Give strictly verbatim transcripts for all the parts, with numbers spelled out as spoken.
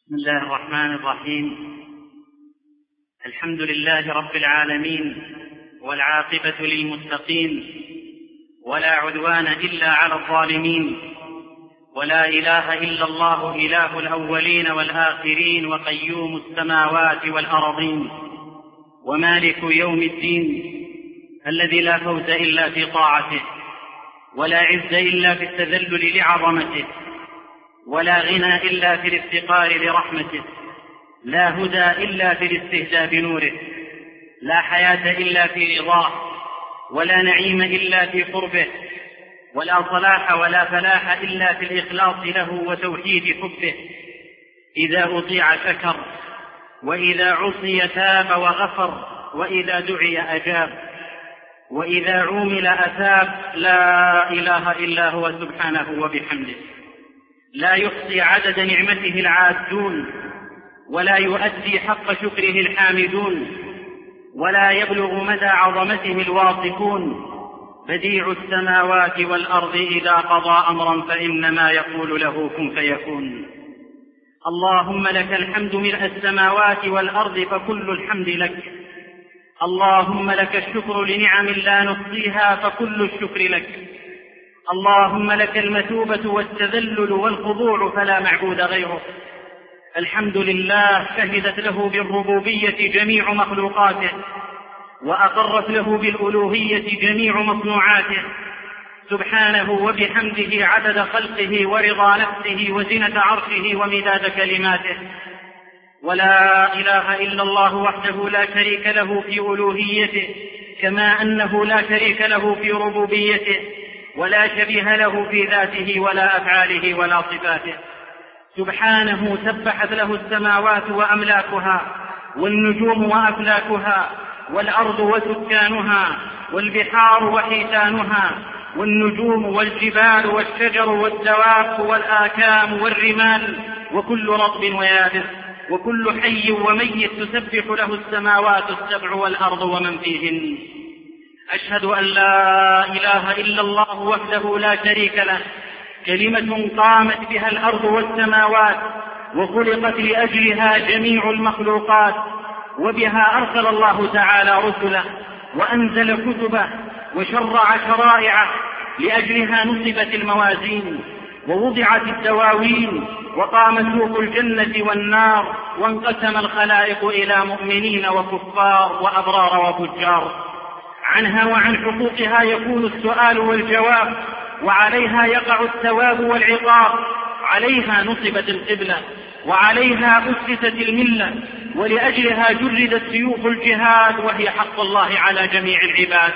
بسم الله الرحمن الرحيم. الحمد لله رب العالمين، والعاقبة للمتقين، ولا عدوان إلا على الظالمين، ولا إله إلا الله إله الأولين والآخرين، وقيوم السماوات والأرضين، ومالك يوم الدين الذي لا فوز إلا في طاعته، ولا عز إلا في التذلل لعظمته، ولا غنى إلا في الافتقار لرحمته، لا هدى إلا في الاستهزاء بنوره، لا حياة إلا في رضاه، ولا نعيم إلا في قربه، ولا صلاح ولا فلاح إلا في الإخلاص له وتوحيد حبه. إذا أطيع شكر، وإذا عصي تاب وغفر، وإذا دعي أجاب، وإذا عومل أثاب. لا إله إلا هو سبحانه وبحمده، لا يحصي عدد نعمته العادون، ولا يؤدي حق شكره الحامدون، ولا يبلغ مدى عظمته الواصفون. بديع السماوات والأرض إذا قضى أمرا فإنما يقول له كن فيكون. اللهم لك الحمد ملء السماوات والأرض فكل الحمد لك. اللهم لك الشكر لنعم لا نحصيها فكل الشكر لك. اللهم لك المثوبة والتذلل والخضوع فلا معبود غيره. الحمد لله شهدت له بالربوبية جميع مخلوقاته، وأقرت له بالألوهية جميع مصنوعاته، سبحانه وبحمده عدد خلقه ورضا نفسه وزنة عرشه ومداد كلماته. ولا إله إلا الله وحده لا شريك له في ألوهيته، كما أنه لا شريك له في ربوبيته، ولا شبيه له في ذاته ولا أفعاله ولا صفاته. سبحانه سبحت له السماوات وأملاكها، والنجوم وأفلاكها، والأرض وسكانها، والبحار وحيتانها، والنجوم والجبال والشجر والدواب والآكام والرمال، وكل رطب ويابس، وكل حي وميت تسبح له السماوات السبع والأرض ومن فيهن. أشهد أن لا إله إلا الله وحده لا شريك له، كلمة قامت بها الأرض والسماوات، وخلقت لأجلها جميع المخلوقات، وبها أرسل الله تعالى رسله، وأنزل كتبه، وشرع شرائعه، لأجلها نصبت الموازين، ووضعت الدواوين، وقام سوق الجنة والنار، وانقسم الخلائق إلى مؤمنين وكفار وأبرار وفجار. عنها وعن حقوقها يكون السؤال والجواب، وعليها يقع الثواب والعقاب. عليها نصبت القبلة، وعليها أسست الملة، ولأجلها جردت سيوف الجهاد، وهي حق الله على جميع العباد.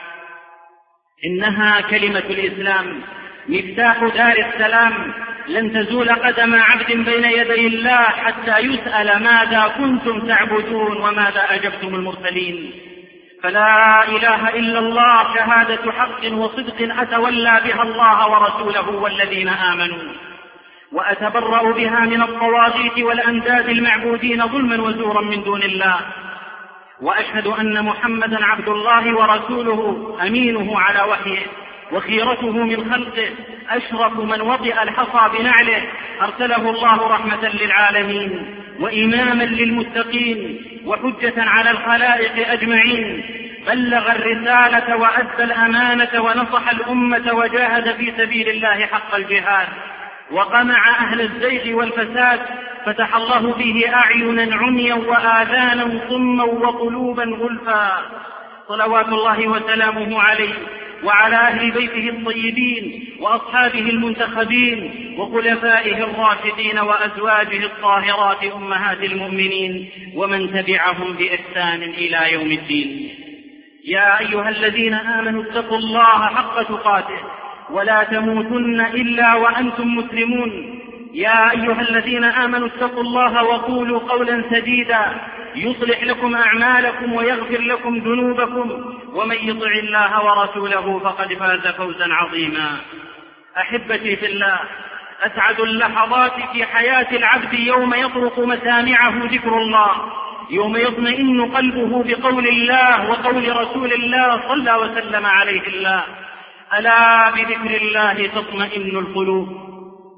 إنها كلمة الإسلام، مفتاح دار السلام. لن تزول قدم عبد بين يدي الله حتى يسأل ماذا كنتم تعبدون وماذا أجبتم المرسلين. فلا إله إلا الله شهادة حق وصدق أتولى بها الله ورسوله والذين آمنوا، وأتبرأ بها من الطواغيت والأنداد المعبودين ظلما وزورا من دون الله. وأشهد أن محمدا عبد الله ورسوله، أمينه على وحيه، وخيرته من خلقه، أشرف من وطئ الحصى بنعله، أرسله الله رحمة للعالمين، وإماما للمتقين، وحجة على الخلائق أجمعين. بلغ الرسالة وأدى الأمانة ونصح الأمة وجاهد في سبيل الله حق الجهاد، وقمع أهل الزيغ والفساد، فتح الله به أعينا عميا وآذانا صما وقلوبا غلفا. صلوات الله وسلامه عليه وعلى أهل بيته الطيبين وأصحابه المنتخبين وخلفائه الراشدين وأزواجه الطاهرات أمهات المؤمنين ومن تبعهم بإحسان إلى يوم الدين. يا أيها الذين آمنوا اتقوا الله حق تقاته ولا تموتن إلا وأنتم مسلمون. يا أيها الذين آمنوا اتقوا الله وقولوا قولا سديدا يصلح لكم أعمالكم ويغفر لكم ذنوبكم، ومن يطع الله ورسوله فقد فاز فوزا عظيما. أحبتي في الله، أسعد اللحظات في حياة العبد يوم يطرق مسامعه ذكر الله، يوم يطمئن قلبه بقول الله وقول رسول الله صلى وسلم عليه الله. ألا بذكر الله تطمئن القلوب.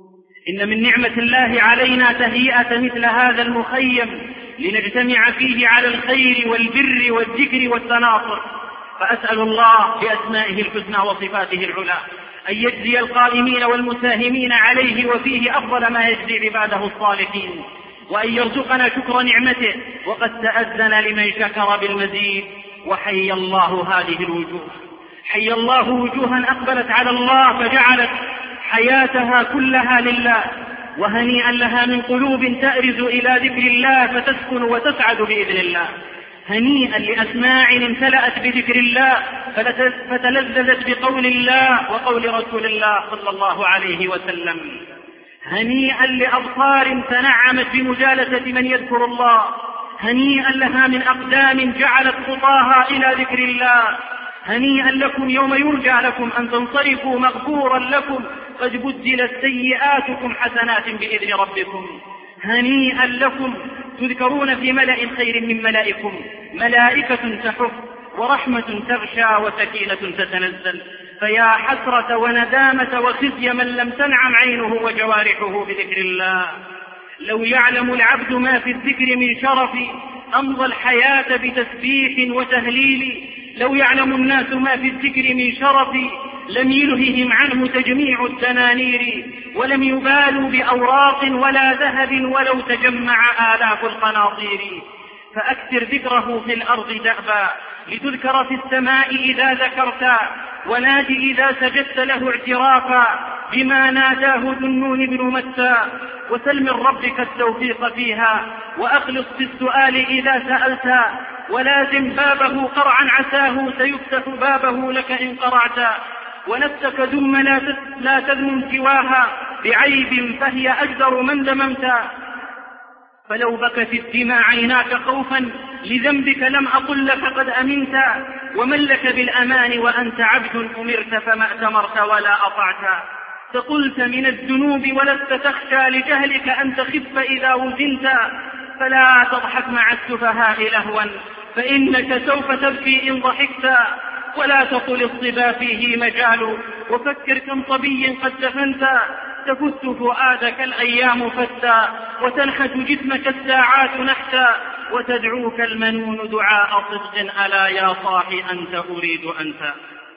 إن من نعمة الله علينا تهيئة مثل هذا المخيم لنجتمع فيه على الخير والبر والذكر والتناصر، فأسأل الله بأسمائه الحسنى وصفاته العلى أن يجزي القائمين والمساهمين عليه وفيه أفضل ما يجزي عباده الصالحين، وأن يرزقنا شكر نعمته، وقد تأذن لمن شكر بالمزيد. وحي الله هذه الوجوه، حي الله وجوها أقبلت على الله فجعلت حياتها كلها لله، وهنيئا لها من قلوب تأرز إلى ذكر الله فتسكن وتسعد بإذن الله. هنيئا لأسماع امتلأت بذكر الله فتلذذت بقول الله وقول رسول الله صلى الله عليه وسلم. هنيئا لأبصار تنعمت بمجالسة من يذكر الله. هنيئا لها من أقدام جعلت خطاها إلى ذكر الله. هنيئا لكم يوم يرجى لكم أن تنصرفوا مغفورا لكم قد بدلت سيئاتكم حسنات بإذن ربكم. هنيئا لكم تذكرون في ملأ خير من ملائكم، ملائكة تحف ورحمة تغشى وسكينة تتنزل. فيا حسرة وندامة وخزي من لم تنعم عينه وجوارحه بذكر الله. لو يعلم العبد ما في الذكر من شرف أمضى الحياة بتسبيح وتهليل. لو يعلم الناس ما في الذكر من شرف لم يلههم عنه تجميع الدنانير، ولم يبالوا بأوراق ولا ذهب ولو تجمع آلاف القناطير. فأكثر ذكره في الأرض دأبا لتذكر في السماء إذا ذكرت، ونادي إذا سجدت له اعترافا بما ناداه ذنون بن متى. وسل من ربك التوفيق فيها وأخلص في السؤال إذا سألت، ولازم بابه قرعا عساه سيفتح بابه لك إن قرعت. ونفسك دم لا تذم سواها بعيب فهي أجدر من ذممت. فلو بكت الدماء عيناك خوفا لذنبك لم أقل لك قد أمنت. ومن لك بالأمان وأنت عبد أمرت فما أتمرت ولا أطعت. فقلت من الذنوب ولست تخشى لجهلك أن تخف إذا وزنت. فلا تضحك مع السفهاء لهوا فإنك سوف تبكي إن ضحكت. ولا تقل الصبا فيه مجال وفكر كم صبي قد دفنت. تفت فؤادك الأيام فتا وتنحت جسمك الساعات نحتا. وتدعوك المنون دعاء صدق ألا يا صاحي أنت أريد أنت.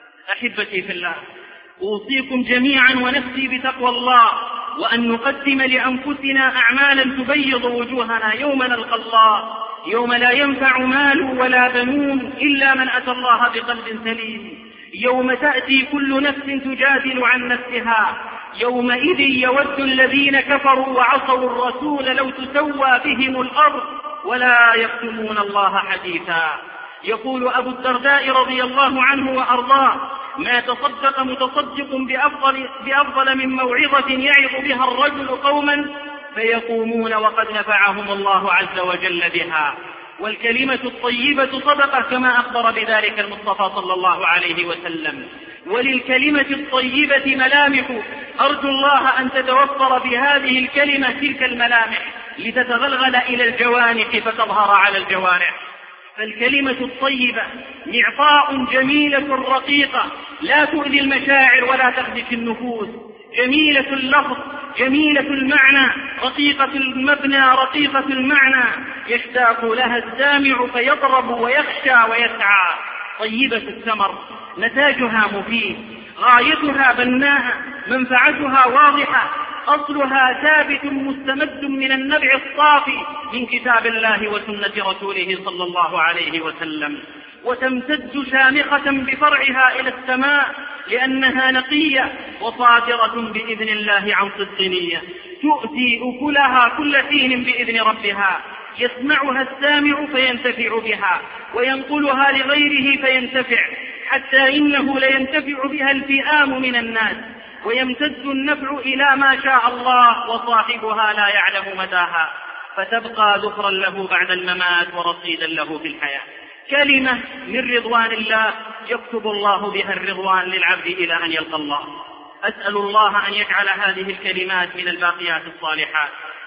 أحبتي في الله، أوصيكم جميعا ونفسي بتقوى الله، وأن نقدم لأنفسنا أعمالا تبيض وجوهنا يوم نلقى الله، يوم لا ينفع مال ولا بنون إلا من أتى الله بقلب سليم. يوم تأتي كل نفس تجادل عن نفسها. يومئذ يود الذين كفروا وعصوا الرسول لو تسوى بهم الأرض ولا يكتمون الله حديثا. يقول أبو الدرداء رضي الله عنه وأرضاه: ما تصدق متصدق بأفضل, بأفضل من موعظة يعظ بها الرجل قوما فيقومون وقد نفعهم الله عز وجل بها. والكلمة الطيبة صدقة كما أخبر بذلك المصطفى صلى الله عليه وسلم. وللكلمة الطيبة ملامح أرجو الله أن تتوفر بهذه الكلمة تلك الملامح لتتغلغل إلى الجوانح فتظهر على الجوارح. فالكلمة الطيبة معطاء جميلة رقيقة لا تؤذي المشاعر ولا تخدش النفوس، جميلة اللفظ جميلة المعنى رقيقة المبنى رقيقة المعنى، يشتاق لها السامع فيضرب ويخشى ويسعى. طيبة الثمر نتاجها مفيد، غايتها بناءة، منفعتها واضحة، أصلها ثابت مستمد من النبع الصافي من كتاب الله وسنة رسوله صلى الله عليه وسلم. وتمتد شامخة بفرعها إلى السماء لأنها نقية وصادرة بإذن الله عن صدق نية، تؤتي أكلها كل حين بإذن ربها، يسمعها السامع فينتفع بها وينقلها لغيره فينتفع، حتى إنه لينتفع بها الفئام من الناس، ويمتد النفع إلى ما شاء الله وصاحبها لا يعلم مداها، فتبقى ذكرا له بعد الممات ورصيدا له في الحياة. كلمة من رضوان الله يكتب الله بها الرضوان للعبد إلى أن يلقى الله. أسأل الله أن يجعل هذه الكلمات من الباقيات الصالحات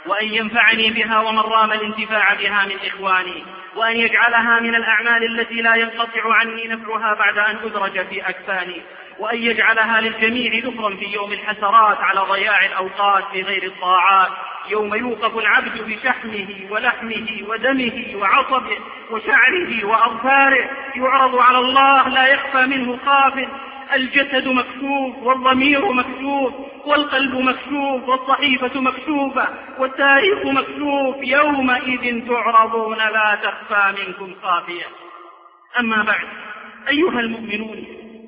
وأن ينفعني بها ومن رام الانتفاع بها من إخواني، وأن يجعلها من الأعمال التي لا ينقطع عني نفعها بعد أن أدرج في أكفاني، وأن يجعلها للجميع ذكرا في يوم الحسرات على ضياع الأوقات في غير الطاعات، يوم يوقف العبد بشحمه ولحمه ودمه وعصبه وشعره وأظفاره، يعرض على الله لا يخفى منه خاف، الجسد مكشوف والضمير مكشوف والقلب مكشوف والصحيفة مكشوفة والتاريخ مكشوف، يومئذ تعرضون لا تخفى منكم خافية. أما بعد، أيها المؤمنون،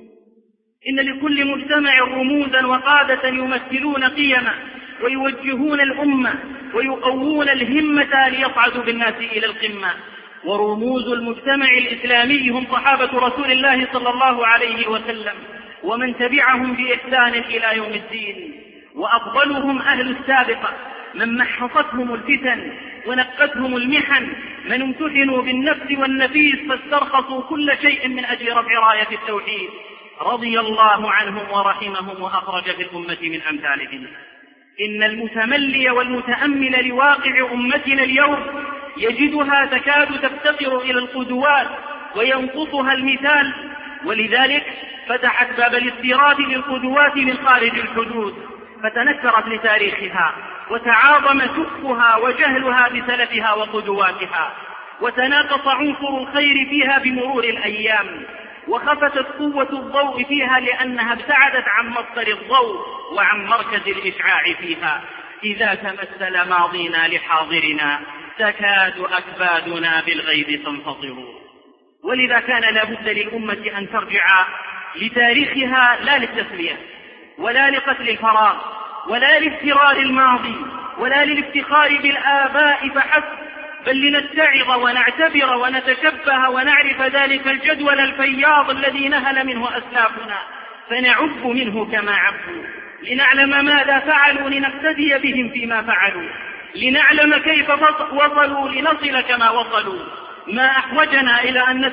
إن لكل مجتمع رموزا وقادة يمثلون قيما ويوجهون الأمة ويقوون الهمة ليصعدوا بالناس إلى القمة. ورموز المجتمع الإسلامي هم صحابة رسول الله صلى الله عليه وسلم ومن تبعهم بإحسان إلى يوم الدين، وأفضلهم أهل السابقة من محصتهم الفتن ونقتهم المحن، من امتحنوا بالنفس والنفيس فاسترخصوا كل شيء من أجل رفع راية التوحيد، رضي الله عنهم ورحمهم وأخرج في الأمة من أمثالهم. إن المتملي والمتأمل لواقع أمتنا اليوم يجدها تكاد تفتقر إلى القدوات وينقصها المثال، ولذلك فتحت باب الاستيراد للقدوات من خارج الحدود، فتنكرت لتاريخها وتعاظم شكها وجهلها بسلفها وقدواتها، وتناقص عنصر الخير فيها بمرور الأيام، وخفتت قوة الضوء فيها لأنها ابتعدت عن مصدر الضوء وعن مركز الإشعاع فيها. إذا تمثل ماضينا لحاضرنا تكاد أكبادنا بالغيظ تنفطر. ولذا كان لا بد للأمة أن ترجع لتاريخها، لا للتسلية ولا لقتل الفراغ ولا لافترار الماضي ولا للافتخار بالآباء فحسب، بل لنتعظ ونعتبر ونتشبه ونعرف ذلك الجدول الفياض الذي نهل منه أسلافنا، فنعب منه كما عبوا، لنعلم ماذا فعلوا لنقتدي بهم فيما فعلوا، لنعلم كيف وصلوا لنصل كما وصلوا. ما أحوجنا إلى أن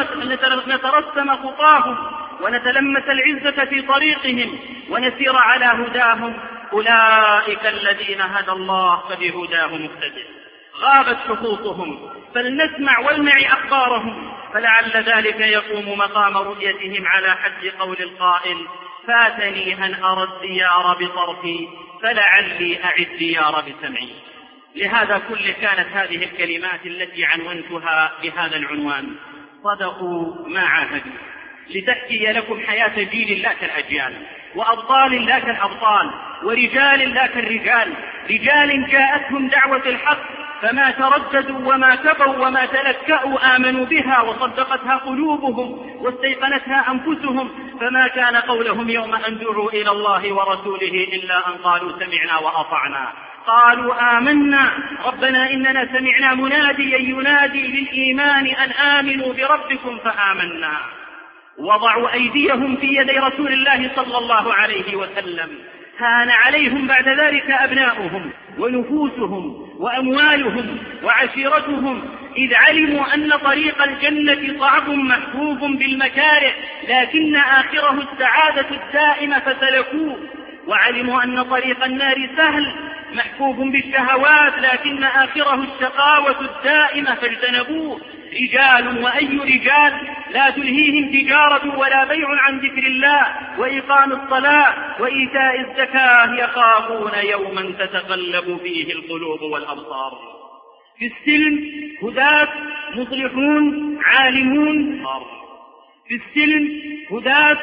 نترسم خطاهم ونتلمس العزة في طريقهم ونسير على هداهم، أولئك الذين هدى الله فبهداه مقتدر. غابت حقوقهم فلنسمع ولنع أخبارهم، فلعل ذلك يقوم مقام رؤيتهم على حد قول القائل: فاتني أن أرى الديار بطرفي فلعلي أعد الديار بسمعي. لهذا كل كانت هذه الكلمات التي عنونتها بهذا العنوان: صدقوا ما عاهدوا، لتحكي لكم حياة جيل لا كالأجيال، وأبطال لا كالأبطال، ورجال لا كالرجال، رجال جاءتهم دعوة الحق فما ترددوا وما كبوا وما تلكأوا، آمنوا بها وصدقتها قلوبهم واستيقنتها أنفسهم، فما كان قولهم يوم أن دعوا إلى الله ورسوله إلا أن قالوا سمعنا وأطعنا. قالوا آمنا ربنا إننا سمعنا مناديا ينادي للإيمان أن آمنوا بربكم فآمنا. وضعوا أيديهم في يدي رسول الله صلى الله عليه وسلم، هان عليهم بعد ذلك أبناؤهم ونفوسهم وأموالهم وعشيرتهم، إذ علموا أن طريق الجنة صعب محفوف بالمكاره لكن آخره السعادة الدائمة فسلكوه، وعلموا أن طريق النار سهل محفوف بالشهوات لكن آخره الشقاوة الدائمة فاجتنبوه. رجال وأي رجال لا تلهيهم تجارة ولا بيع عن ذكر الله وإقام الصلاة وإيتاء الزكاة يخافون يوما تتقلب فيه القلوب والأبصار. في السلم هداة مصلحون عالمون، في السلم هداة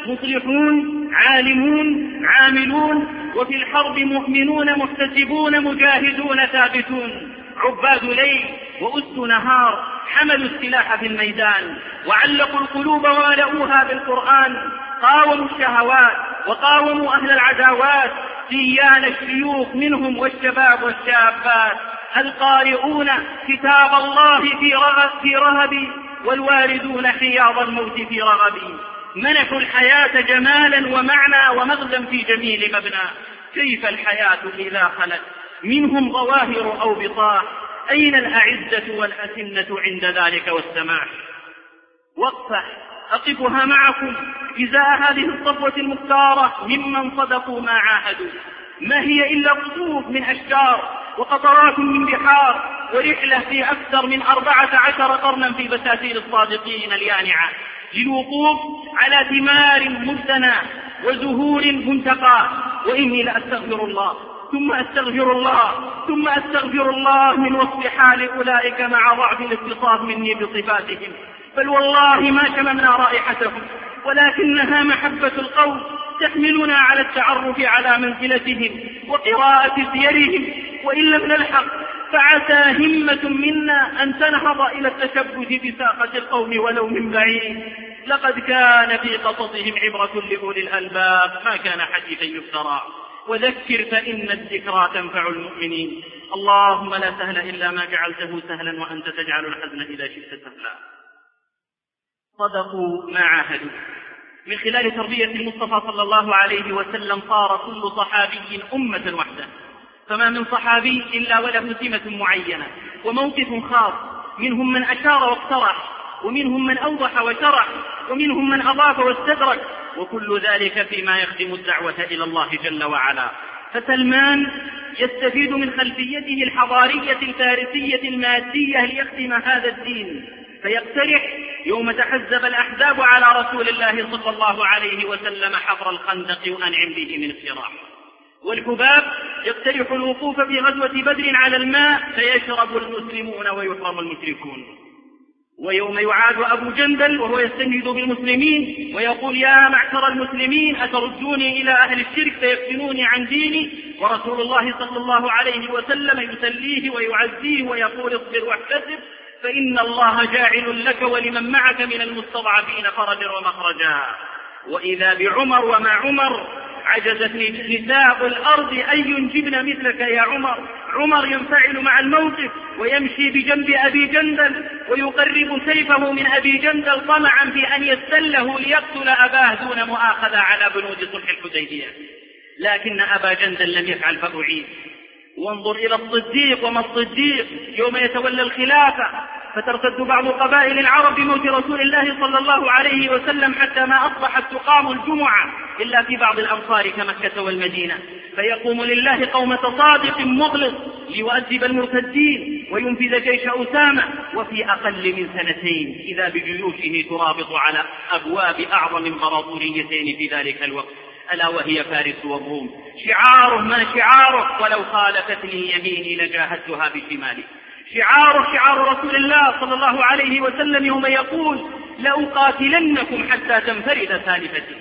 مصلحون عالمون عاملون، وفي الحرب مؤمنون محتسبون مجاهدون ثابتون، عباد ليل وأس نهار، حملوا السلاح في الميدان وعلقوا القلوب وملؤوها بالقرآن، قاوموا الشهوات وقاوموا أهل العداوات، سيان الشيوخ منهم والشباب والشابات، القارئون كتاب الله في رغب, في رهب والواردون حياض الموت في رغب، منحوا الحياة جمالا ومعنى ومغزا في جميل مبنى. كيف الحياة إذا خلت منهم ظواهر أو بطاح، أين الأعزة والأسنة عند ذلك والسماح؟ وقفة أقفها معكم إزاء هذه الصفوة المختارة ممن صدقوا ما عاهدوا، ما هي إلا قصوف من أشجار وقطرات من بحار، ورحلة في أكثر من أربعة عشر قرنا في بساتين الصادقين اليانعة للوقوف على ثمار مزدنى وزهور منتقى. وإني لأستغفر الله ثم أستغفر الله ثم أستغفر الله من وصف حال أولئك مع ضعف الاتصاف مني بصفاتهم، بل والله ما شممنا رائحتهم، ولكنها محبة القوم تحملنا على التعرف على منزلتهم وقراءة سيرهم، وإن لم نلحق فعسى همة منا أن تنهض إلى التشبث بساقة القوم ولو من بعيد. لقد كان في قصصهم عبرة لأولي الألباب ما كان حديثا يفترى، وذكر فإن الذكرى تنفع المؤمنين. اللهم لا سهل إلا ما جعلته سهلا وأنت تجعل الحزن إذا شئت سهلا. صدقوا ما عاهدوا. من خلال تربية المصطفى صلى الله عليه وسلم صار كل صحابي أمة وحده، فما من صحابي إلا وله سمة معينة وموقف خاص، منهم من أشار واقترح، ومنهم من أوضح وشرح، ومنهم من أضاف واستدرك، وكل ذلك فيما يخدم الدعوة إلى الله جل وعلا. فسلمان يستفيد من خلفيته الحضارية الفارسية المادية ليخدم هذا الدين، فيقترح يوم تحزب الأحزاب على رسول الله صلى الله عليه وسلم حفر الخندق وأنعم به من الصراح. والحباب يقترح الوقوف في غزوة بدر على الماء فيشرب المسلمون ويحرم المشركون. ويوم يعاد أبو جندل وهو يستنجد بالمسلمين ويقول يا معشر المسلمين أتردوني إلى أهل الشرك فيفتنوني عن ديني، ورسول الله صلى الله عليه وسلم يسليه ويعزيه ويقول اصبر واحتسب فإن الله جاعل لك ولمن معك من المستضعفين فرجا ومخرجا. وإذا بعمر ومع عمر عجزت نساء الأرض أن ينجبن مثلك يا عمر. عمر ينفعل مع الموقف ويمشي بجنب أبي جندل ويقرب سيفه من أبي جندل طمعا في أن يستله ليقتل أباه دون مؤاخذة على بنود صلح الحديبية، لكن أبا جندل لم يفعل فأعيد. وانظر إلى الصديق وما الصديق يوم يتولى الخلافة فترتد بعض قبائل العرب بموت رسول الله صلى الله عليه وسلم حتى ما أصبحت تقام الجمعة إلا في بعض الأمصار كمكة والمدينة، فيقوم لله قومة صادق مخلص ليؤدب المرتدين وينفذ جيش أسامة، وفي أقل من سنتين إذا بجيوشه ترابط على أبواب أعظم امبراطوريتين في ذلك الوقت ألا وهي فارس والروم. شعاره ما شعاره ولو خالفتني يميني لجاهدتها بشمالي. شعاره شعار رسول الله صلى الله عليه وسلم يوم يقول لأقاتلنكم حتى تنفرد سالفتي.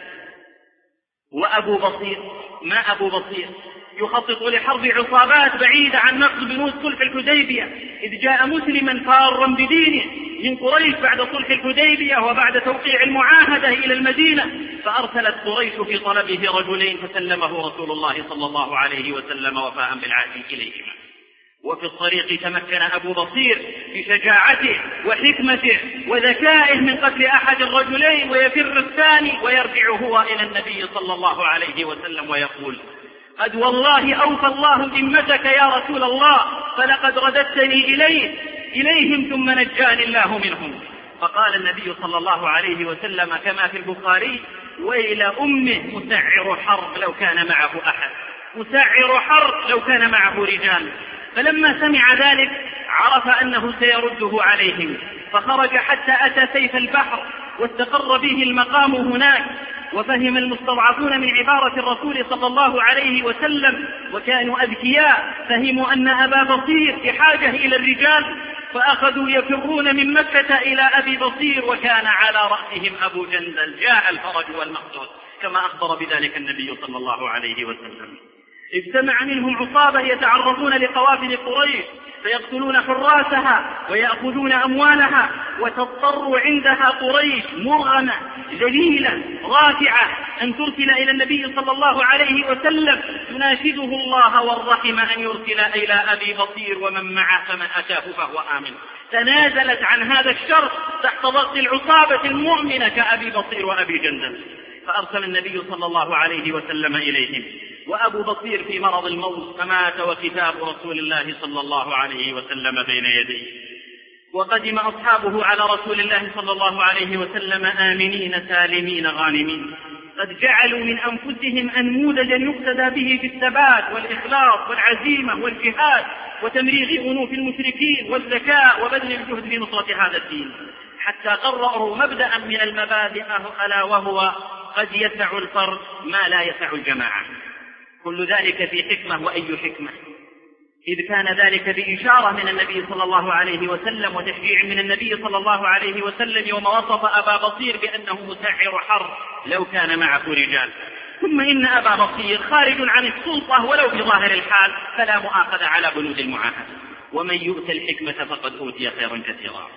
وأبو بصير ما أبو بصير يخطط لحرب عصابات بعيدة عن نقض بنود صلح الحديبية، إذ جاء مسلما فارا بدينه من قريش بعد صلح الحديبية وبعد توقيع المعاهدة إلى المدينة، فأرسلت قريش في طلبه رجلين فسلمه رسول الله صلى الله عليه وسلم وفاء بالعهد إليهما. وفي الطريق تمكن أبو بصير بشجاعته وحكمته وذكائه من قتل أحد الرجلين ويفر الثاني ويرجع هو إلى النبي صلى الله عليه وسلم ويقول قد والله أوفى الله ذمتك يا رسول الله، فلقد رددتني إليه إليهم ثم نجاني الله منهم. فقال النبي صلى الله عليه وسلم كما في البخاري ويل أمه مسعر حرب لو كان معه أحد، مسعر حرب لو كان معه رجال. فلما سمع ذلك عرف أنه سيرده عليهم، فخرج حتى أتى سيف البحر واستقر به المقام هناك. وفهم المستضعفون من عبارة الرسول صلى الله عليه وسلم وكانوا أذكياء، فهموا أن أبا بصير بحاجة إلى الرجال، فأخذوا يفرون من مكة إلى أبي بصير وكان على رأسهم أبو جندل. جاء الفرج والمقصود كما أخبر بذلك النبي صلى الله عليه وسلم. اجتمع منهم عصابة يتعرضون لقوافل قريش فيقتلون حراسها ويأخذون أموالها، وتضطر عندها قريش مرغمة ذليلة رافعة أن ترسل إلى النبي صلى الله عليه وسلم تناشده الله والرحم أن يرسل إلى أبي بصير ومن معه فمن أتاه فهو آمن. تنازلت عن هذا الشرط تحت ضغط العصابة المؤمنة كأبي بصير وأبي جندل، فأرسل النبي صلى الله عليه وسلم إليهم. وأبو بصير في مرض الموت فمات وكتاب رسول الله صلى الله عليه وسلم بين يديه. وقدم أصحابه على رسول الله صلى الله عليه وسلم آمنين سالمين غانمين، قد جعلوا من أنفسهم أنموذجا يقتدى به في الثبات والإخلاص والعزيمة والجهاد وتمريغ أنوف المشركين والذكاء وبذل الجهد في نصرة هذا الدين، حتى قرروا مبدأ من المبادئ ألا وهو قد يسع الفرد ما لا يسع الجماعة. كل ذلك في حكمة، وأي حكمة؟ إذ كان ذلك بإشارة من النبي صلى الله عليه وسلم وتشجيع من النبي صلى الله عليه وسلم يوم وصف أبا بصير بأنه مسعر حرب لو كان معه رجال. ثم إن أبا بصير خارج عن السلطة ولو في ظاهر الحال، فلا مؤاخذة على بنود المعاهدة. ومن يؤت الحكمة فقد أوتي خيرا كثيرا.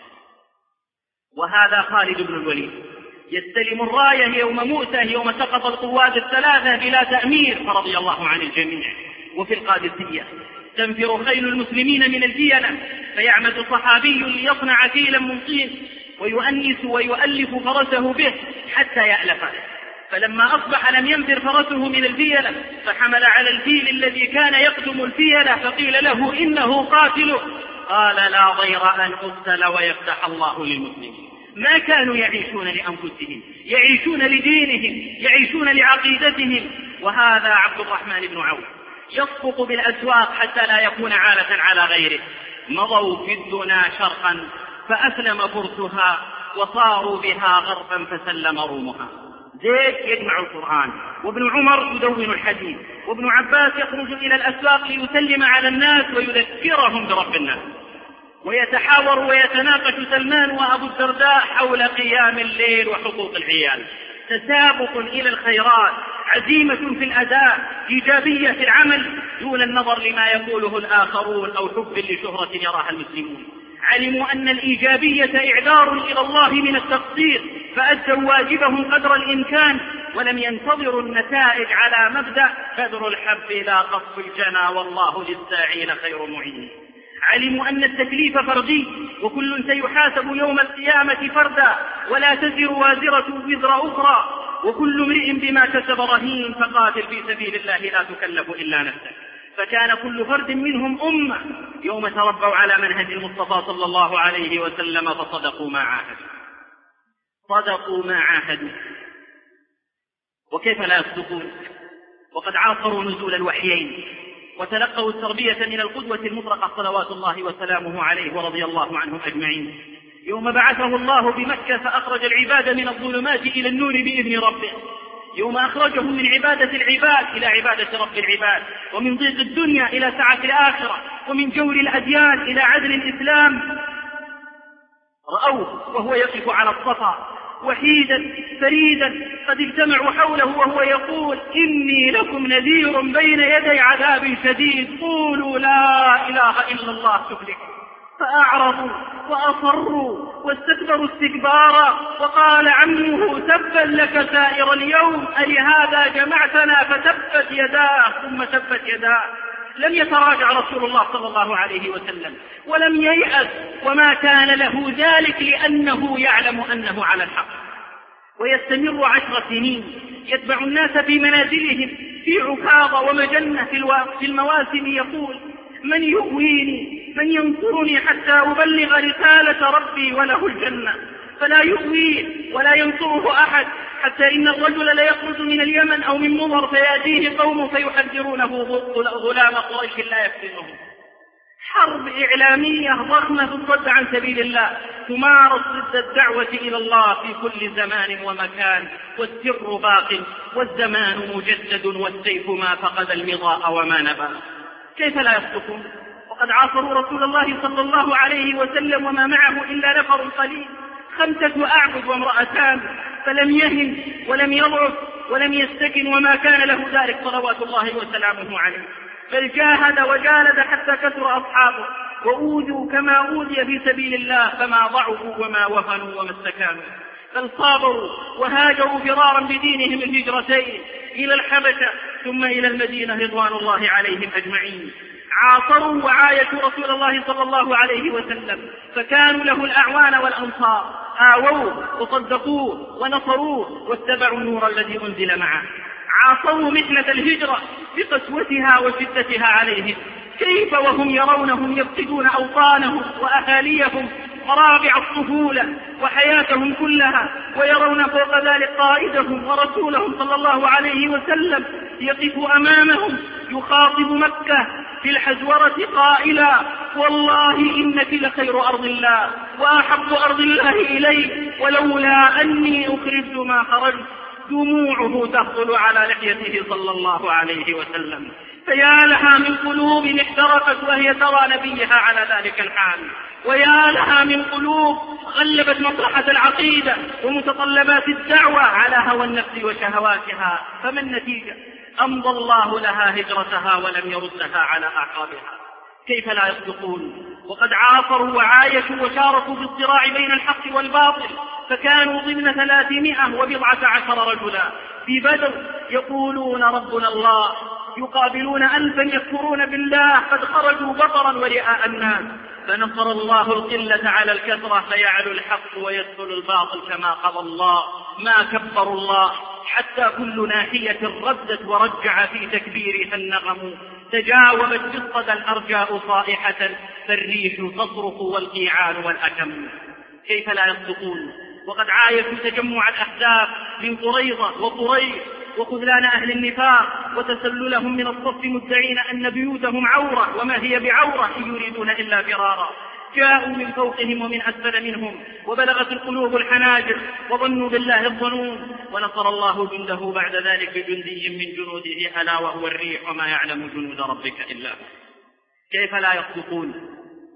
وهذا خالد بن الوليد يستلم الراية يوم مؤتة يوم سقط القواد الثلاثة بلا تأمير فرضي الله عن الجميع. وفي القادسية تنفر خيل المسلمين من الفيلة، فيعمد صحابي ليصنع فيلا من طين ويؤنس ويؤلف فرسه به حتى يألفه، فلما أصبح لم ينفر فرسه من الفيلة فحمل على الفيل الذي كان يقدم الفيلة، فقيل له إنه قاتله، قال لا ضير أن أقتل ويفتح الله للمسلمين. ما كانوا يعيشون لأنفسهم، يعيشون لدينهم، يعيشون لعقيدتهم. وهذا عبد الرحمن بن عوف يصفق بالأسواق حتى لا يكون عالة على غيره. مضوا في الدنا شرقا فأسلم فرسها، وصاروا بها غربا فسلم رومها. زيد يجمع القرآن، وابن عمر يدون الحديث، وابن عباس يخرج إلى الأسواق ليسلم على الناس ويذكرهم برب الناس. ويتحاور ويتناقش سلمان وأبو الدرداء حول قيام الليل وحقوق العيال. تسابق إلى الخيرات، عزيمة في الأداء، إيجابية في العمل دون النظر لما يقوله الآخرون أو حب لشهرة يراها المسلمون. علموا أن الإيجابية إعذار إلى الله من التقصير، فأدوا واجبهم قدر الإمكان، ولم ينتظروا النتائج على مبدأ بذر الحب لا قصف الجنى والله للساعين خير معين. علموا أن التكليف فردي، وكل سيحاسب يوم القيامة فردا، ولا تزر وازرة وزر أخرى، وكل امرئ بما كسب رهين، فقاتل في سبيل الله لا تكلف إلا نفسك. فكان كل فرد منهم أمة يوم تربوا على منهج المصطفى صلى الله عليه وسلم فصدقوا ما عاهدوا. صدقوا ما عاهدوا. وكيف لا يصدقون وقد عاصروا نزول الوحيين وتلقوا التربية من القدوة المطلقة صلوات الله وسلامه عليه ورضي الله عنهم أجمعين. يوم بعثه الله بمكة فأخرج العباد من الظلمات إلى النور بإذن ربه، يوم أخرجهم من عبادة العباد إلى عبادة رب العباد، ومن ضيق الدنيا إلى سعة الآخرة، ومن جور الأديان إلى عدل الإسلام. رأوه وهو يقف على الصفا وحيدا فريدا قد اجتمعوا حوله وهو يقول إني لكم نذير بين يدي عذاب شديد، قولوا لا إله إلا الله تفلحوا. فأعرضوا وأصروا واستكبروا استكبارا، وقال عمه تبا لك سائر اليوم، أي هذا جمعتنا فتبت يداه ثم تبت يداه. لم يتراجع رسول الله صلى الله عليه وسلم ولم ييأس، وما كان له ذلك لأنه يعلم أنه على الحق. ويستمر عشر سنين يتبع الناس في منازلهم في عكاظ ومجنة في المواسم، يقول من يؤويني، من ينصرني حتى أبلغ رسالة ربي وله الجنة، فلا يؤويه ولا ينصره أحد، حتى إن الرجل ليخرج من اليمن أو من مضر فيأتيه قوم فيحذرونه غلام قريش لا يفتنهم. حرب إعلامية ضخمة تصد عن سبيل الله تمارس ضد الدعوة إلى الله في كل زمان ومكان، والسر باق والزمان مجدد والسيف ما فقد المضاء وما نبى. كيف لا يصدقون وقد عاصروا رسول الله صلى الله عليه وسلم وما معه إلا نفر قليل، خمسة أعبد وامرأتان، فلم يهن ولم يضعف ولم يستكن، وما كان له ذلك صلوات الله وسلامه عليه، بل جاهد وجالد حتى كثر أصحابه وأوذوا كما أوذي في سبيل الله، فما ضعفوا وما وهنوا وما استكانوا، بل صابروا وهاجروا فرارا بدينهم الهجرتين إلى الحبشة ثم إلى المدينة رضوان الله عليهم أجمعين. عاصروا وعايشوا رسول الله صلى الله عليه وسلم، فكانوا له الأعوان والأنصار، آووه وصدقوه ونصروه واتبعوا النور الذي أنزل معه. عاصروا محنة الهجرة بقسوتها وشدتها عليهم، كيف وهم يرونهم يفقدون أوطانهم وأهاليهم ورابع الطفولة وحياتهم كلها، ويرون فوق ذلك قائدهم ورسولهم صلى الله عليه وسلم يقف أمامهم يخاطب مكة في الحزورة قائلا: والله إنك لخير أرض الله وأحب أرض الله إلي، ولولا أني أخرجت ما خرجت. دموعه تهطل على لحيته صلى الله عليه وسلم. فيا لها من قلوب احترقت وهي ترى نبيها على ذلك الحال، ويا لها من قلوب غلبت مصلحة العقيدة ومتطلبات الدعوة على هوى النفس وشهواتها. فما النتيجة؟ أمضى الله لها هجرتها ولم يردها على أعقابها. كيف لا يصدقون وقد عاصروا وعايشوا وشاركوا في الصراع بين الحق والباطل، فكانوا ضمن ثلاثمائة وبضعة عشر رجلا في بدر يقولون ربنا الله، يقابلون ألفا يكفرون بالله قد خرجوا بطرا ورئاء الناس، فنصر الله القلة على الكثرة فيعلو الحق ويدخل الباطل كما قضى الله. ما كبروا الله حتى كل ناحية ردت ورجع في تكبيرها النغم، تجاوبت بالصدى الأرجاء صائحة، فالريح تصرخ والقيعان والأكم. كيف لا يصدقون وقد عايشوا تجمع الأحزاب من قريظة وقريش وخذلان أهل النفاق وتسللهم من الصف مدعين أن بيوتهم عورة وما هي بعورة إن يريدون إلا فرارا. جاءوا من فوقهم ومن أسفل منهم وبلغت القلوب الحناجر وظنوا بالله الظنون، ونصر الله جنده بعد ذلك بجندي من جنوده ألا وهو الريح وما يعلم جنود ربك إلا هو. كيف لا يصدقون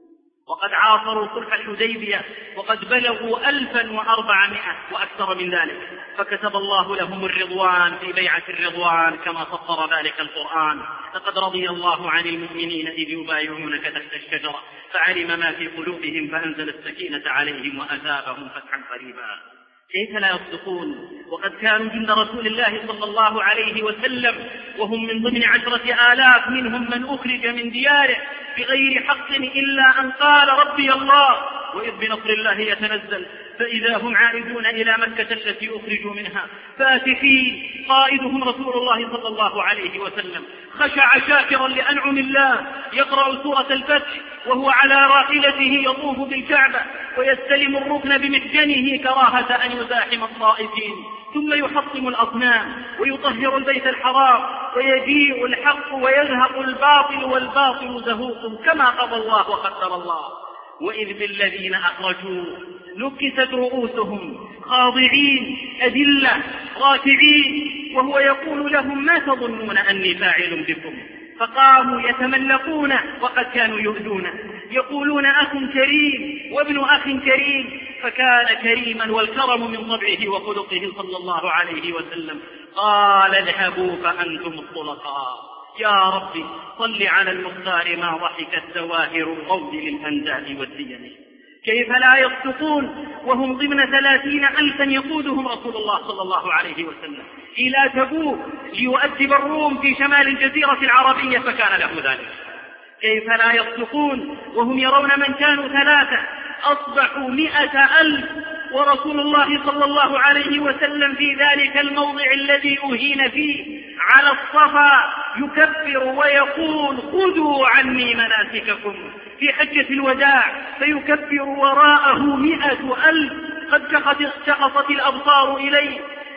وقد عاصروا صلح الحديبية وقد بلغوا ألفا وأربعمائة وأكثر من ذلك، فكتب الله لهم الرضوان في بيعة الرضوان كما فسر ذلك القرآن: لقد رضي الله عن المؤمنين إذ يبايعونك تحت الشجرة فعلم ما في قلوبهم فأنزل السكينة عليهم وأثابهم فتحا قريبا. كيف لا يصدقون وقد كانوا جند رسول الله صلى الله عليه وسلم وهم من ضمن عشرة آلاف منهم من أخرج من دياره بغير حق إلا أن قال ربي الله، وإذ بنصر الله يتنزل فإذا هم عائدون إلى مكة التي أخرجوا منها فاتحين. قائدهم رسول الله صلى الله عليه وسلم خشع شاكرا لأنعم الله يقرأ سورة الفتح وهو على راحلته يطوف بالكعبة ويستلم الركن بمحجنه كراهة أن يزاحم الطائفين، ثم يحطم الأصنام ويطهر البيت الحرام ويجيء الحق ويزهق الباطل والباطل زهوق كما قضى الله وقدر الله. وإذ بالذين أخرجوا نكست رؤوسهم خاضعين أذلة راكعين وهو يقول لهم ما تظنون أني فاعل بكم؟ فقاموا يتملقون وقد كانوا يؤذونه، يقولون أخ كريم وابن أخ كريم، فكان كريما والكرم من طبعه وخلقه صلى الله عليه وسلم. قال اذهبوا فأنتم الطلقاء. يا ربي صل على المختار ما ضحكت زواهر القول للأنداد والدين. كيف لا يصدقون وهم ضمن ثلاثين ألفا يقودهم رسول الله صلى الله عليه وسلم إلى تبوك ليؤدب الروم في شمال الجزيرة العربية فكان له ذلك. كيف لا يصدقون وهم يرون من كانوا ثلاثة أصبحوا مئة ألف، ورسول الله صلى الله عليه وسلم في ذلك الموضع الذي أهين فيه على الصفا يكبر ويقول خذوا عني مناسككم في حجة الوداع، فيكبر وراءه مئة ألف قد شخصت الأبصار إليه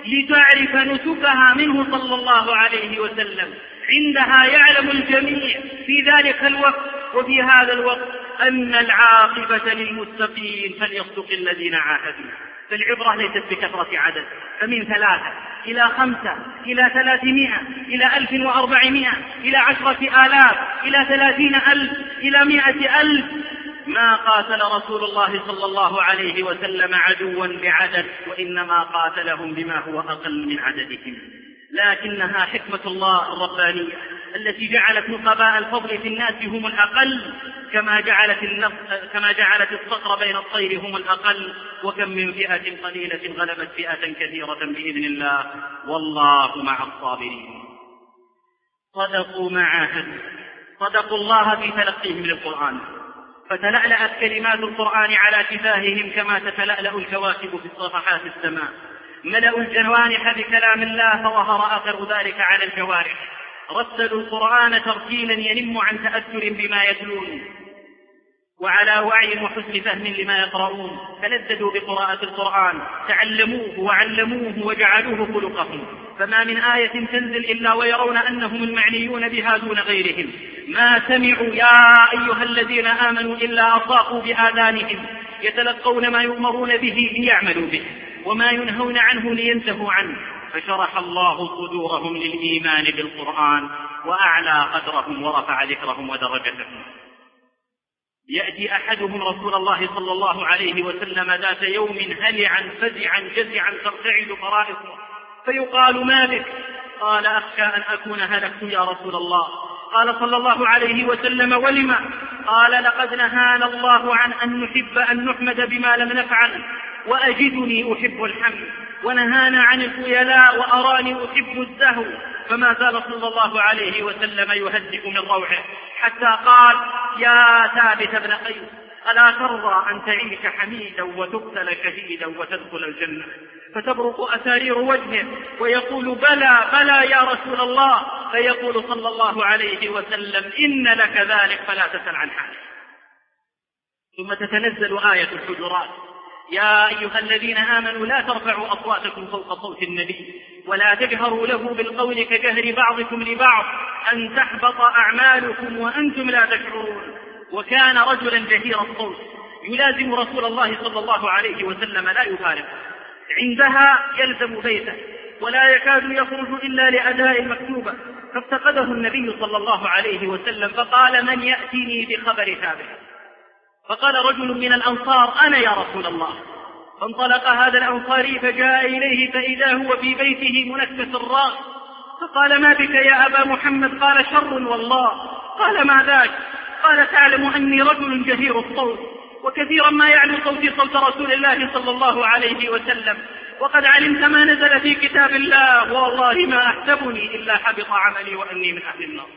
لتعرف نسكها منه صلى الله عليه وسلم. عندها يعلم الجميع في ذلك الوقت وفي هذا الوقت أن العاقبة للمتقين فليصدق الذين عاهدوا. فالعبرة ليست بكثرة عدد، فمن ثلاثة إلى خمسة إلى ثلاثمائة إلى ألف وأربعمائة إلى عشرة آلاف إلى ثلاثين ألف إلى مائة ألف. ما قاتل رسول الله صلى الله عليه وسلم عدوا بعدد، وإنما قاتلهم بما هو أقل من عددهم. لكنها حكمة الله الربانية التي جعلت نقباء الفضل في الناس هم الأقل، كما جعلت كما جعلت الصقر بين الطير هم الأقل. وكم من فئة قليلة غلبت فئة كثيرة بإذن الله، والله مع الصابرين. صدقوا ما عاهدوا، صدقوا الله في تلقيهم للقرآن، فتلألأت كلمات القرآن على كفاههم كما تتلألأ الكواكب في صفحات السماء. ملأوا الجوانح بكلام الله فظهر أثر ذلك على الجوارح. رتلوا القرآن ترتيلا ينم عن تأثر بما يتلون. وعلى وعي وحسن فهم لما يقرؤون، تلذذوا بقراءة القرآن، تعلموه وعلموه وجعلوه خلقهم. فما من آية تنزل إلا ويرون أنهم المعنيون بها دون غيرهم. ما سمعوا يا أيها الذين آمنوا إلا أصاقوا بآذانهم يتلقون ما يؤمرون به ليعملوا به وما ينهون عنه لينتهوا عنه، فشرح الله صدورهم للإيمان بالقرآن وأعلى قدرهم ورفع ذكرهم ودرجتهم. يأتي أحدهم رسول الله صلى الله عليه وسلم ذات يوم هلعا فزعا جزعا ترتعد فرائصه، فيقال ما بك؟ قال أخشى أن أكون هلكت يا رسول الله. قال صلى الله عليه وسلم ولم؟ قال لقد نهانا الله عن أن نحب أن نحمد بما لم نفعل وأجدني أحب الحمد، ونهانا عن الخيلاء وأراني أحب الزهو. فما زال صلى الله عليه وسلم يهدئ من روعه حتى قال يا ثابت بن قيس ألا ترضى أن تعيش حميدا وتقتل شهيدا وتدخل الجنة؟ فتبرق أسارير وجهه ويقول بلى بلى يا رسول الله، فيقول صلى الله عليه وسلم إن لك ذلك فلا تسل عن حالك. ثم تتنزل آية الحجرات يا أيها الذين آمنوا لا ترفعوا أصواتكم فوق صوت النبي ولا تجهروا له بالقول كجهر بعضكم لبعض أن تحبط أعمالكم وأنتم لا تشعرون. وكان رجلا جهير الصوت يلازم رسول الله صلى الله عليه وسلم لا يفارقه، عندها يلزم بيته ولا يكاد يخرج إلا لأداء المكتوبة. فافتقده النبي صلى الله عليه وسلم فقال من يأتيني بخبر ثابت؟ فقال رجل من الأنصار أنا يا رسول الله. فانطلق هذا الأنصاري فجاء إليه فإذا هو في بيته منكس الرأس، فقال ما بك يا أبا محمد؟ قال شر والله. قال ما ذاك؟ قال تعلم أني رجل جهير الصوت وكثيرا ما يعلو صوتي صوت رسول الله صلى الله عليه وسلم، وقد علمت ما نزل في كتاب الله والله ما أحسبني إلا حبط عملي وأني من أهل النار.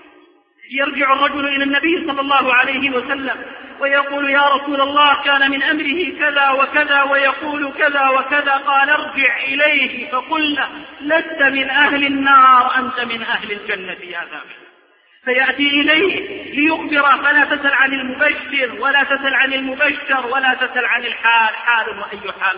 يرجع الرجل إلى النبي صلى الله عليه وسلم ويقول يا رسول الله كان من أمره كذا وكذا ويقول كذا وكذا. قال ارجع إليه فقل له لست من أهل النار أنت من أهل الجنة يا ثابت. فيأتي إليه ليخبره فلا تسل عن المبشر ولا تسل عن المبشر ولا تسل عن الحال، حال وأي حال.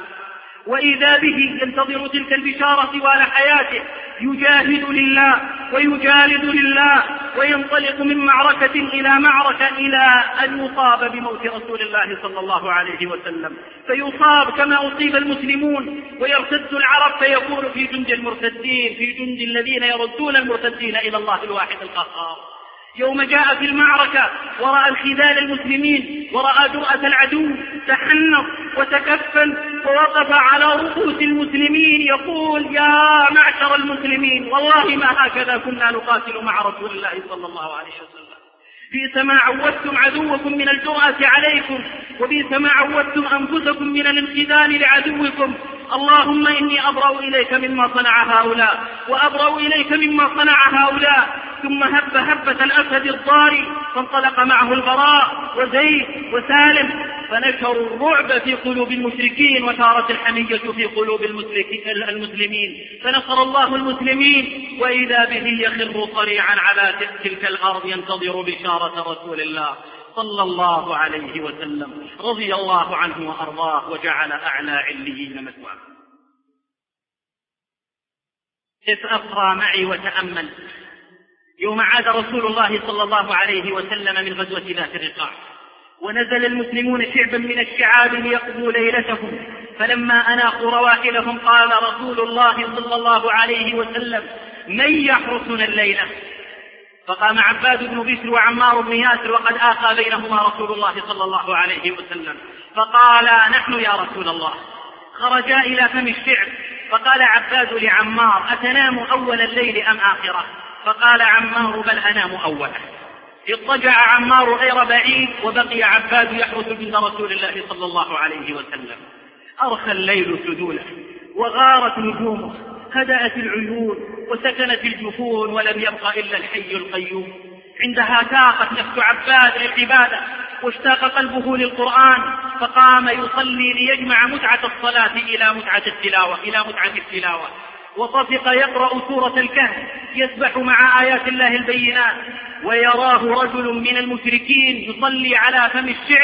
وإذا به ينتظر تلك البشارة طوال حياته يجاهد لله ويجالد لله وينطلق من معركة إلى معركة إلى أن يصاب بموت رسول الله صلى الله عليه وسلم، فيصاب كما أصيب المسلمون ويرتد العرب فيكون في جند المرتدين، في جند الذين يردون المرتدين إلى الله الواحد القهار. يوم جاء في المعركة ورأى انخذال المسلمين ورأى جرأة العدو تحنط وتكفل ووقف على رؤوس المسلمين يقول يا معشر المسلمين والله ما هكذا كنا نقاتل مع رسول الله صلى الله عليه وسلم، بئس ما عودتم عدوكم من الجرأة عليكم وبئس ما عودتم أنفسكم من الانخذال لعدوكم. اللهم إني أبرأ إليك مما صنع هؤلاء وأبرأ إليك مما صنع هؤلاء. ثم هب هبة الأسد الضاري فانطلق معه البراء وزيد وسالم فنشروا الرعب في قلوب المشركين وثارت الحمية في قلوب المسلمين، فنصر الله المسلمين وإذا به يخر صريعا على تلك الأرض ينتظر بشارة رسول الله صلى الله عليه وسلم رضي الله عنه وأرضاه وجعل أعلى عليين مثواه. إذ أقرأ معي وتأمل يوم عاد رسول الله صلى الله عليه وسلم من غزوة ذات الرقاع ونزل المسلمون شعبا من الشعاب ليقضوا ليلتهم، فلما أناقوا رواحلهم قال رسول الله صلى الله عليه وسلم من يحرسنا الليلة؟ فقام عباد بن بشر وعمار بن ياسر وقد آخى بينهما رسول الله صلى الله عليه وسلم فقالا نحن يا رسول الله. خرجا إلى فم الشعب فقال عباد لعمار أتنام أول الليل أم آخره؟ فقال عمار بل أنام أوله. اضطجع عمار غير بعيد وبقي عباد يحرس جند رسول الله صلى الله عليه وسلم. أرخى الليل سدوله وغارت نجومه، هدأت العيون وسكنت الجفون ولم يبق إلا الحي القيوم. عندها تاقت نفس عباد للعبادة واشتاق قلبه للقرآن فقام يصلي ليجمع متعة الصلاة إلى متعة التلاوة إلى متعة التلاوة وطفق يقرأ سورة الكهف يسبح مع آيات الله البينات. ويراه رجل من المشركين يصلي على فم الشعب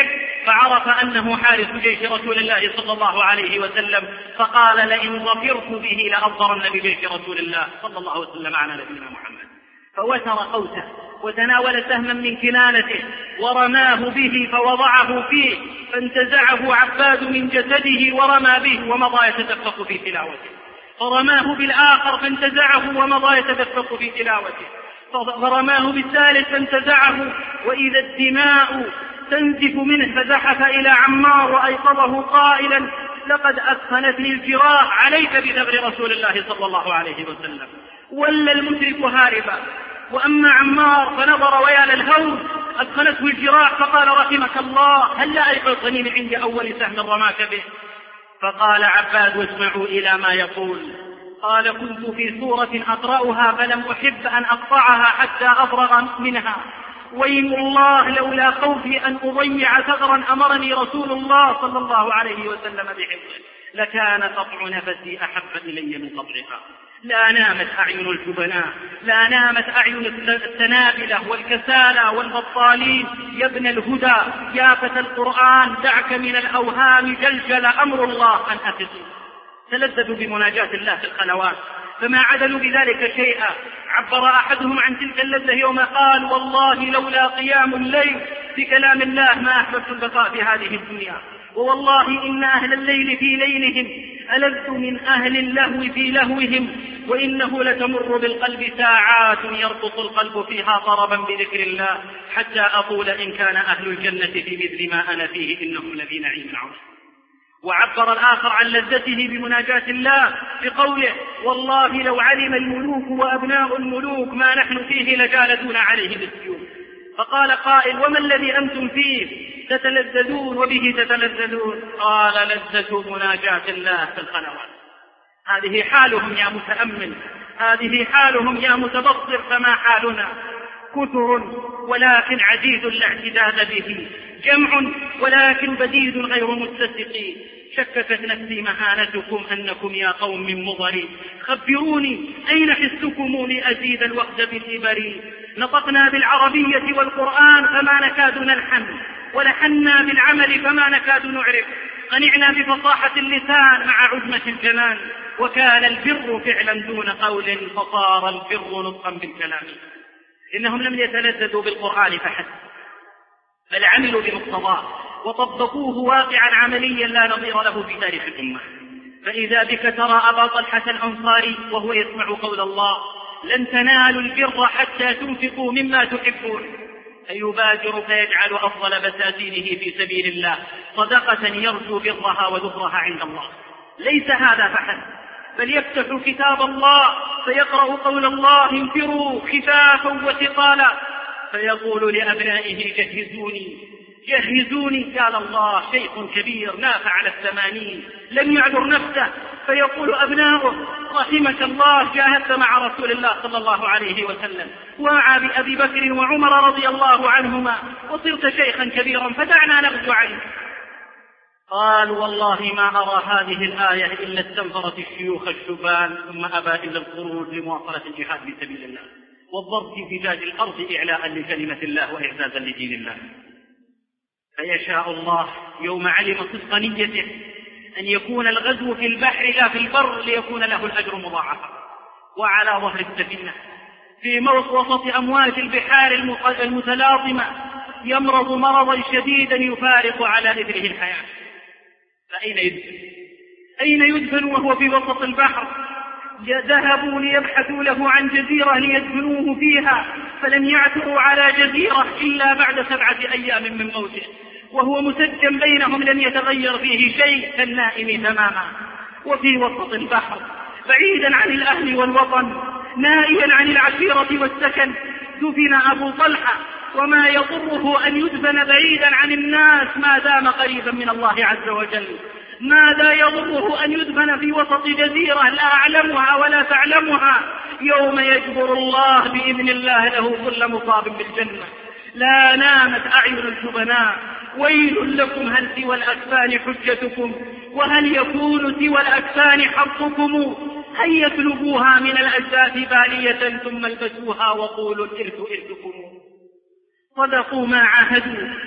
فعرف أنه حارس جيش رسول الله صلى الله عليه وسلم، فقال لئن ظفرت به لأظهرن بجيش رسول الله صلى الله عليه وسلم على نبينا محمد. فوتر قوسه وتناول سهما من كنانته ورماه به فوضعه فيه، فانتزعه عباد من جسده ورمى به ومضى يتدفق في تلاوته. فرماه بالآخر فانتزعه ومضى يتدفق في تلاوته. فرماه بالثالث فانتزعه وإذا الدماء تنزف منه، فزحف إلى عمار وأيقظه قائلا لقد أثخنتني الجراح، عليك بثغر رسول الله صلى الله عليه وسلم. ولا المشرك هاربا. وأما عمار فنظر ويا للهول، أثخنته الجراح فقال رحمك الله هل لا أيقظتني من عند أول سهم رماك به؟ فقال عباد واسمعوا إلى ما يقول. قال كنت في سورة أقرأها فلم أحب أن أقطعها حتى أفرغ منها، ويم الله لولا خوفي أن أضيع ثغرا أمرني رسول الله صلى الله عليه وسلم بحفظه لكان قطع نفسي أحب إلي من قطعها. لا نامت أعين الجبناء، لا نامت أعين التنابلة والكسالى والبطالين. يا ابن الهدى يا فتى القرآن دعك من الأوهام جلجل أمر الله أن أفصل. تلذذوا بمناجاة الله في الخلوات فما عدلوا بذلك شيئا. عبر أحدهم عن تلك اللذة يوم قال والله لولا قيام الليل بكلام الله ما أحببت البقاء في هذه الدنيا، ووالله إن أهل الليل في ليلهم ألذ من أهل اللهو في لهوهم، وإنه لتمر بالقلب ساعات يرقص القلب فيها طربا بذكر الله حتى أقول إن كان أهل الجنة في مثل ما أنا فيه إنهم لفي نعيم عظيم. وعبر الآخر عن لذته بمناجاة الله بقوله والله لو علم الملوك وأبناء الملوك ما نحن فيه لجالدون عليه بالسيوف. فقال قائل وما الذي أنتم فيه تتلذذون وبه تتلذذون؟ قال لذة مناجاة الله في الخلوات. هذه حالهم يا متأمل، هذه حالهم يا متبصر، فما حالنا؟ كثر ولكن عديد لا اعتداد به، جمع ولكن بديد غير متسق. شككت نفسي مهانتكم أنكم يا قوم من مضري، خبروني أين حسكم لأزيد الوقت بالإبر. نطقنا بالعربية والقرآن فما نكاد نلحن، ولحنا بالعمل فما نكاد نعرف. قنعنا بفصاحة اللسان مع عزمة الجنان، وكان البر فعلا دون قول فصار البر نطقا بالكلام. إنهم لم يتلذذوا بالقرآن فحسب، بل عملوا بمقتضاه وطبقوه واقعا عمليا لا نظير له في تاريخ الأمة. فإذا بك ترى أبا طلحة الأنصاري وهو يسمع قول الله لن تنالوا البر حتى تنفقوا مما تحبون، فيبادر فيجعل أفضل بساتينه في سبيل الله صدقة يرجو برها وذكرها عند الله. ليس هذا فحسب، بل يفتح كتاب الله فيقرأ قول الله انفروا خفافا وثقالا، فيقول لأبنائه جهزوني جهزوني. قال الله شيخ كبير نافع على الثمانين لم يعذر نفسه، فيقول أبناؤه رحمك الله جاهدت مع رسول الله صلى الله عليه وسلم ومع أبي بكر وعمر رضي الله عنهما وصرت شيخا كبيرا فدعنا نغزو عنك. قال والله ما أرى هذه الآية إلا استنفرت الشيوخ الشبان ثم أبى إلا الخروج لمواصلة الجهاد في سبيل الله والضرب في فجاج الأرض إعلاء لكلمة الله وإعزازا لدين الله. فيشاء الله يوم علم صدق نيته أن يكون الغزو في البحر لا في البر ليكون له الأجر مضاعفا. وعلى ظهر السفينة في وسط أمواج البحار المتلاطمة يمرض مرضا شديدا يفارق على إثره الحياة، فأين يدفن؟ أين يدفن وهو في وسط البحر؟ ذهبوا ليبحثوا له عن جزيرة ليدفنوه فيها فلم يعثروا على جزيرة إلا بعد سبعة أيام من موته، وهو مسجن بينهم لم يتغير فيه شيء كالنائم تماما. وفي وسط البحر بعيدا عن الأهل والوطن نائيا عن العشيرة والسكن دفن أبو طلحة، وما يضره أن يدفن بعيدا عن الناس ما دام قريبا من الله عز وجل. ماذا يضره أن يدفن في وسط جزيرة لا أعلمها ولا تعلمها يوم يجبر الله بإذن الله له كل مصاب بالجنة. لا نامت أعين الجبناء، ويل لكم هل سوى الأكفان حجتكم، وهل يكون سوى الأكفان حظكم؟ هيا اطلبوها من الأجداث بالية ثم البسوها وقولوا الإرث إرثكم. صدقوا ما عاهدوا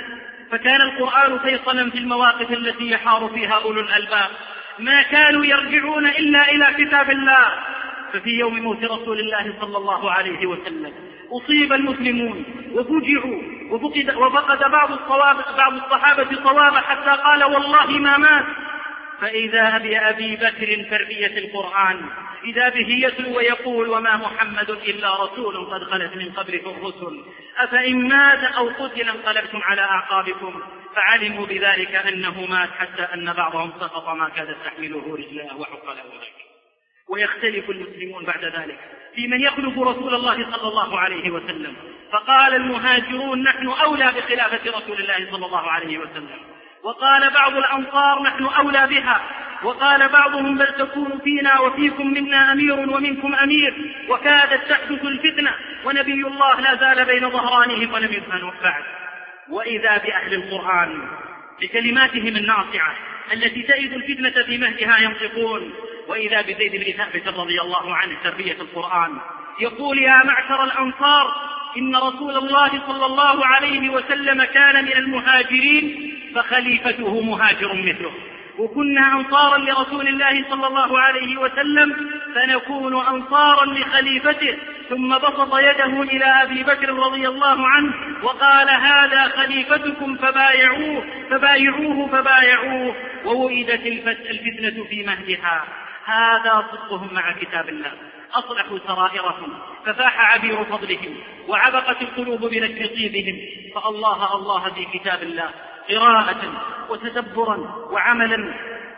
فكان القرآن فيصلا في المواقف التي يحار فيها أولو الألباب. ما كانوا يرجعون إلا إلى كتاب الله. ففي يوم موت رسول الله صلى الله عليه وسلم أصيب المسلمون وفجعوا وفقد, وفقد بعض, بعض الصحابة صواب حتى قال والله ما مات. فإذا بأبي بكر تربية القرآن، إذا به يتلو ويقول وما محمد إلا رسول قد خلت من قبله الرسل أفإن مات أو قتل انقلبتم على أعقابكم. فعلموا بذلك أنه مات، حتى أن بعضهم سقط ما كادت تحمله رجلاه وحق له ذلك. ويختلف المسلمون بعد ذلك في من يخلف رسول الله صلى الله عليه وسلم. فقال المهاجرون نحن أولى بخلافة رسول الله صلى الله عليه وسلم، وقال بعض الأنصار نحن أولى بها، وقال بعضهم بل تكون فينا وفيكم منا أمير ومنكم أمير، وكادت تحدث الفتنة ونبي الله لا زال بين ظهرانه فلم يفهن بعد. وإذا بأهل القرآن بكلماتهم الناصعة التي تئد الفتنة في مهدها ينطقون. وإذا بزيد بن ثابت رضي الله عنه تربية القرآن يقول يا معشر الأنصار إن رسول الله صلى الله عليه وسلم كان من المهاجرين فخليفته مهاجر مثله، وكنا أنصارا لرسول الله صلى الله عليه وسلم فنكون أنصارا لخليفته. ثم بسط يده إلى أبي بكر رضي الله عنه وقال هذا خليفتكم فبايعوه فبايعوه فبايعوه. ووئدت الفتنة في مهدها. هذا صدقهم مع كتاب الله، أصلحوا سرائرهم ففاح عبير فضلهم وعبقت القلوب بنجم طيبهم. فالله الله في كتاب الله قراءة وتدبرا وعملا،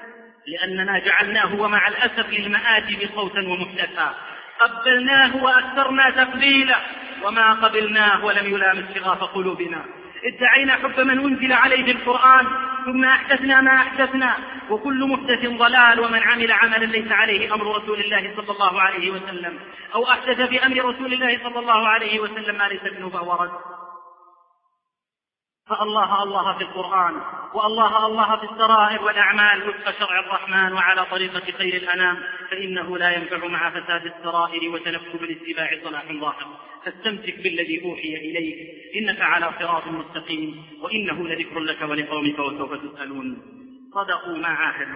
لأننا جعلناه ومع الأسف للمآدب صوتا ومحدثا، قبلناه وأكثرنا تقبيلا وما قبلناه ولم يلامس شغاف قلوبنا. ادعينا حب من أنزل عليه القرآن ثم أحدثنا ما أحدثنا، وكل محدث ضلال، ومن عمل عملا ليس عليه أمر رسول الله صلى الله عليه وسلم أو أحدث بأمر رسول الله صلى الله عليه وسلم ما ليس منه فهو رد. فالله الله في القرآن، والله الله في السرائر والأعمال وفق شرع الرحمن وعلى طريقة خير الأنام، فإنه لا ينفع مع فساد السرائر وتنكب الاتباع صلاح ظاهر. فاستمسك بالذي أوحي إليك إنك على صراط مستقيم، وإنه لذكر لك ولقومك وسوف تسألون. صدقوا ما عاهدوا،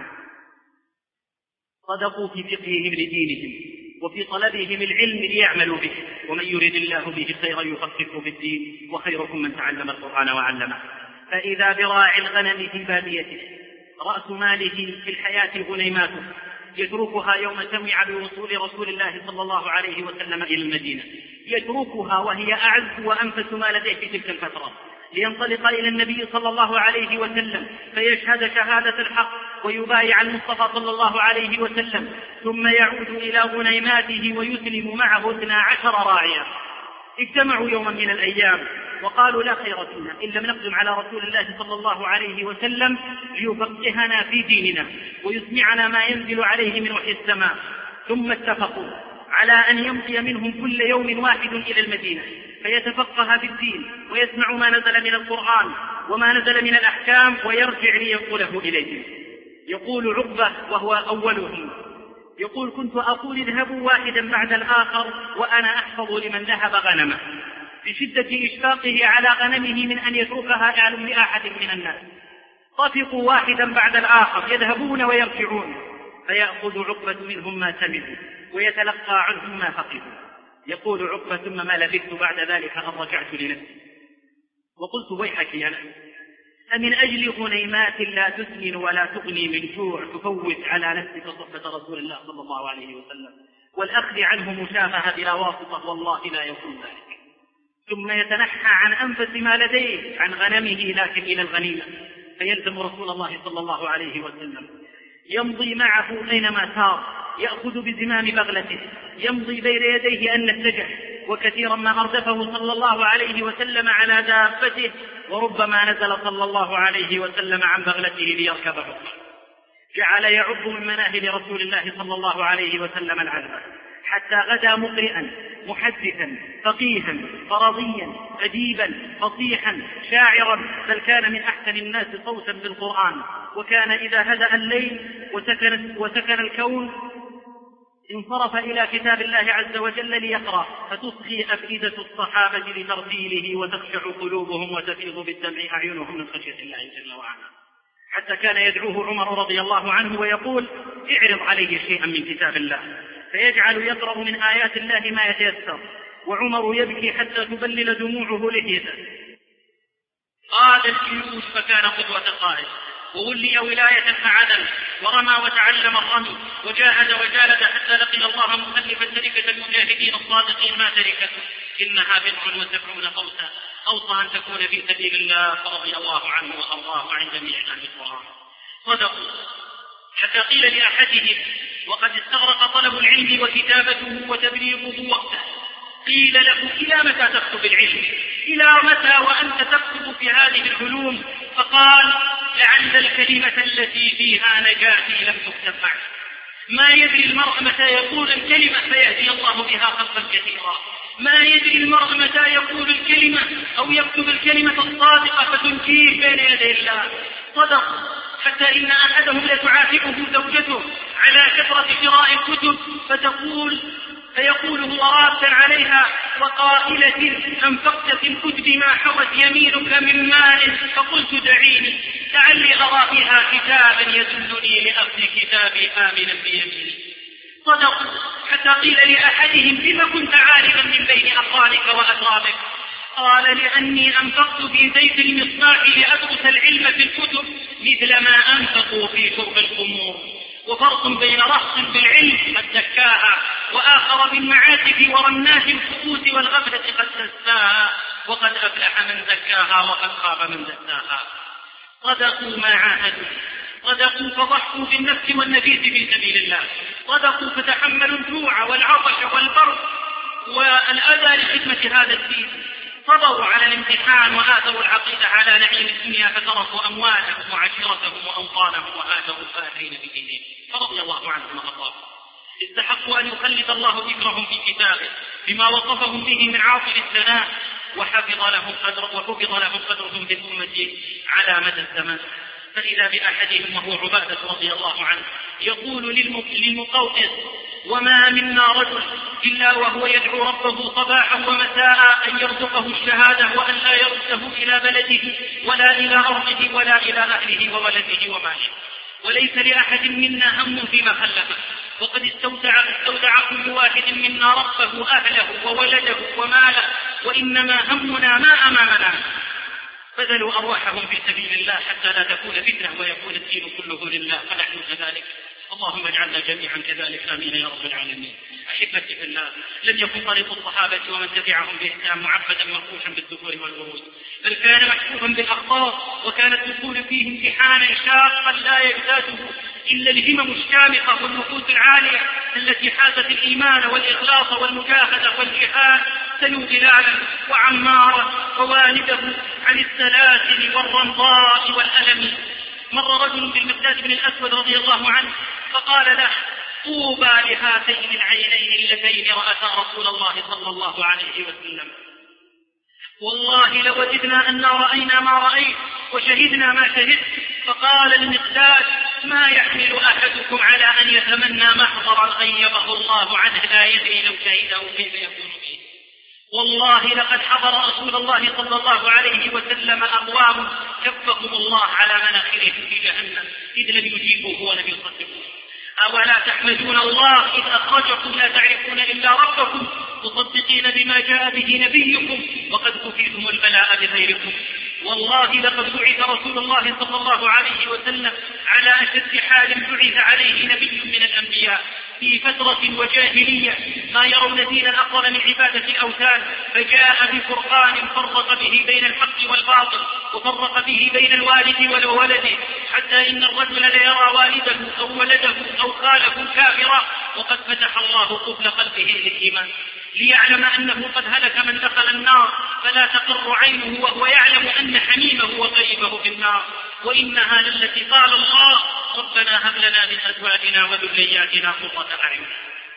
صدقوا في فقههم لدينهم وفي طلبهم العلم ليعملوا به، ومن يريد الله به خيرا يفقهه في الدين، وخيركم من تعلم القرآن وعلمه. فإذا براعي الغنم في باديته رأس ماله في الحياة غنيماته يتركها يوم سمع بوصول رسول الله صلى الله عليه وسلم إلى المدينة، يتركها وهي أعز وأنفس ما لديه في تلك الفترة لينطلق إلى النبي صلى الله عليه وسلم فيشهد شهادة الحق ويبايع المصطفى صلى الله عليه وسلم، ثم يعود إلى غنيماته ويسلم معه اثنا عشر راعيا. اجتمعوا يوما من الأيام وقالوا لا خير فينا إن لم نقدم على رسول الله صلى الله عليه وسلم ليفقهنا في ديننا ويسمعنا ما ينزل عليه من وحي السماء. ثم اتفقوا على أن يمضي منهم كل يوم واحد إلى المدينة فيتفقه في الدين ويسمع ما نزل من القرآن وما نزل من الأحكام ويرجع لينقله إليهم. يقول عقبة وهو أولهم يقول كنت أقول اذهبوا واحدا بعد الآخر وأنا أحفظ لمن ذهب غنمه، بشدة إشفاقه على غنمه من أن يتركها أعلم لأحد من الناس. طفقوا واحدا بعد الآخر يذهبون ويرجعون، فيأخذ عقبة منهم ما سمعوا ويتلقى عنهم ما فقهوا. يقول عقبة ثم ما لبثت بعد ذلك أن رجعت لنفسي وقلت ويحك يا نفس أمن أجل غنيمات لا تسمن ولا تغني من جوع تفوت على نفسك صحبة رسول الله صلى الله عليه وسلم والأخذ عنه مشافهة بلا واسطة، والله لا يكون ذلك. ثم يتنحى عن أنفس ما لديه عن غنمه لكن إلى الغنيمة، فيلزم رسول الله صلى الله عليه وسلم يمضي معه أينما سار، يأخذ بزمام بغلته يمضي بين يديه أن السجح، وكثيرا ما أردفه صلى الله عليه وسلم على دابته، وربما نزل صلى الله عليه وسلم عن بغلته ليركبه. جعل يعب من مناهل رسول الله صلى الله عليه وسلم العذبة حتى غدا مقرئا محدثا فقيها فرضيا أديبا فصيحا شاعرا، بل كان من أحسن الناس صوتا بالقرآن. وكان إذا هدأ الليل وسكن, وسكن الكون انصرف إلى كتاب الله عز وجل ليقرأ، فتصغي أفئدة الصحابة لترتيله وتخشع قلوبهم وتفيض بالدمع أعينهم من خشية الله جل وعلا، حتى كان يدعوه عمر رضي الله عنه ويقول: اعرض عليه شيئا من كتاب الله، فيجعل يقرأ من آيات الله ما يتيسر، وعمر يبكي حتى تبلل دموعه لحيته. قاد الجيوش فكان قدوة قائد، وولي ولاية فعدل، ورمى وتعلم الرمي، وجاهد وجالد حتى لقي الله مؤلفا تركة المجاهدين الصادقين ما تركته، إنها بضع وسبعون قوسا، أوصى أن تكون في سبيل الله، فرضي الله عنه وأرضاه عن جميع أهل القرآن. صدقوا، حتى قيل لأحدهم وقد استغرق طلب العلم وكتابته وتبليغه وقته، قيل له: إلى متى تكتب العلم؟ إلى متى وأنت تكتب في هذه العلوم؟ فقال: لعل الكلمة التي فيها نجاتي لم تكتب بعد. ما يدري المرء متى يقول الكلمة فيهدي الله بها خلقا كثيرا، ما يدري المرء متى يقول الكلمة أو يكتب الكلمة الصادقة فتنجيه بين يدي الله. صدق، حتى إن أحدهم لتعاتبه زوجته على كثرة قراء الكتب فتقول فيقول هو رابطا عليها وقائلة: أنفقت في الكتب ما حوت يمينك من مال، فقلت دعيني لعلي أرى فيها كتابا يدلني لأخذ كتابي آمنا بيميني. صدقوا، حتى قيل لأحدهم: لما كنت عالما من بين أقرانك وأترابك؟ قال: لأني أنفقت في زيت المصباح لأدرس العلم في الكتب مثل ما أنفقوا في شرب الخمور. وفرق بين رهط بالعلم قد زكاها، وآخر بالمعاتب ورنات الخبوث والغفلة قد دساها، وقد أفلح من زكاها وقد خاب من دساها. صدقوا ما عاهدوا، صدقوا فضحوا بالنفس والنفيس في سبيل الله، صدقوا فتحملوا الجوع والعطش والبرد والأذى لخدمة هذا الدين، صبروا على الامتحان وآثروا العقيدة على نعيم الدنيا، فتركوا أموالهم وعشيرتهم وأوطانهم وآثروا الفاتحين بدينهم، فرضي الله عنهم وأرضاهم. استحقوا أن يخلد الله ذكرهم في كتابه بما وصفهم به من عاطل الثناء، وحفظ لهم قدر وحفظ لهم قدرهم في الأمة على مدى الزمان. فإذا بأحدهم وهو عبادة رضي الله عنه يقول للمقوقس: وما منا رجل إلا وهو يدعو ربه صباحا ومساء أن يرزقه الشهادة وأن لا يرده إلى بلده ولا إلى أرضه ولا إلى أهله وولده وماله، وليس لأحد منا هم فيما خلفه، وقد استودع, استودع كل واحد منا ربه أهله وولده وماله، وإنما همنا ما أمامنا. بذلوا أرواحهم في سبيل الله حتى لا تكون فتنة ويكون الدين كله لله، فنحن كذلك. اللهم اجعلنا جميعا كذلك، آمين يا رب العالمين. أحبتي في الله، لم يكن طريق الصحابة ومن تبعهم بإحسان معبدا منقوشا بالذكور والورود، بل كان محفوفا بالأخطاء، وكان الدخول فيه امتحانا شاقا لا يجتازه إلا الهمم الشامخة والنفوس العالية التي حازت الإيمان والإخلاص والمجاهدة والجهاد. سلوا بلالا وعمارا ووالده عن السلاسل والرمضاء والألم. مر رجل بالمقداد بن الأسود رضي الله عنه فقال له: طوبى لهاتين العينين اللتين رأتا رسول الله صلى الله عليه وسلم، والله لوجدنا أن رأينا ما رأيت وشهدنا ما شهدت. فقال المقداد: ما يحمل أحدكم على أن يتمنى محضرا غيبه الله عنه لا يدري لو شهده كيف يكون فيه. والله لقد حضر رسول الله صلى الله عليه وسلم أقوام كفهم الله على مناخرهم في جهنم إذ لم يجيبوه ولم يصدقوه. أولا تحمدون الله إذ أخرجكم لا تعرفون إلا ربكم مصدقين بما جاء به نبيكم وقد كفيتم البلاء بغيركم. والله لقد بعث رسول الله صلى الله عليه وسلم على أشد حال بعث عليه نبي من الأنبياء في فترة وجاهلية ما يرون دينا أفضل من عبادة الأوثان، فجاء بفرقان فرق به بين الحق والباطل وفرق به بين الوالد والولد، حتى إن الرجل ليرى والده أو ولده أو خاله كافرا وقد فتح الله قفل قلبه للإيمان ليعلم أنه قد هلك من دخل النار، فلا تقر عينه وهو يعلم أن حميمه وقريبه في النار. وإنها للتي قال الله: ربنا هب لنا من أزواجنا وذرياتنا قرة أعين.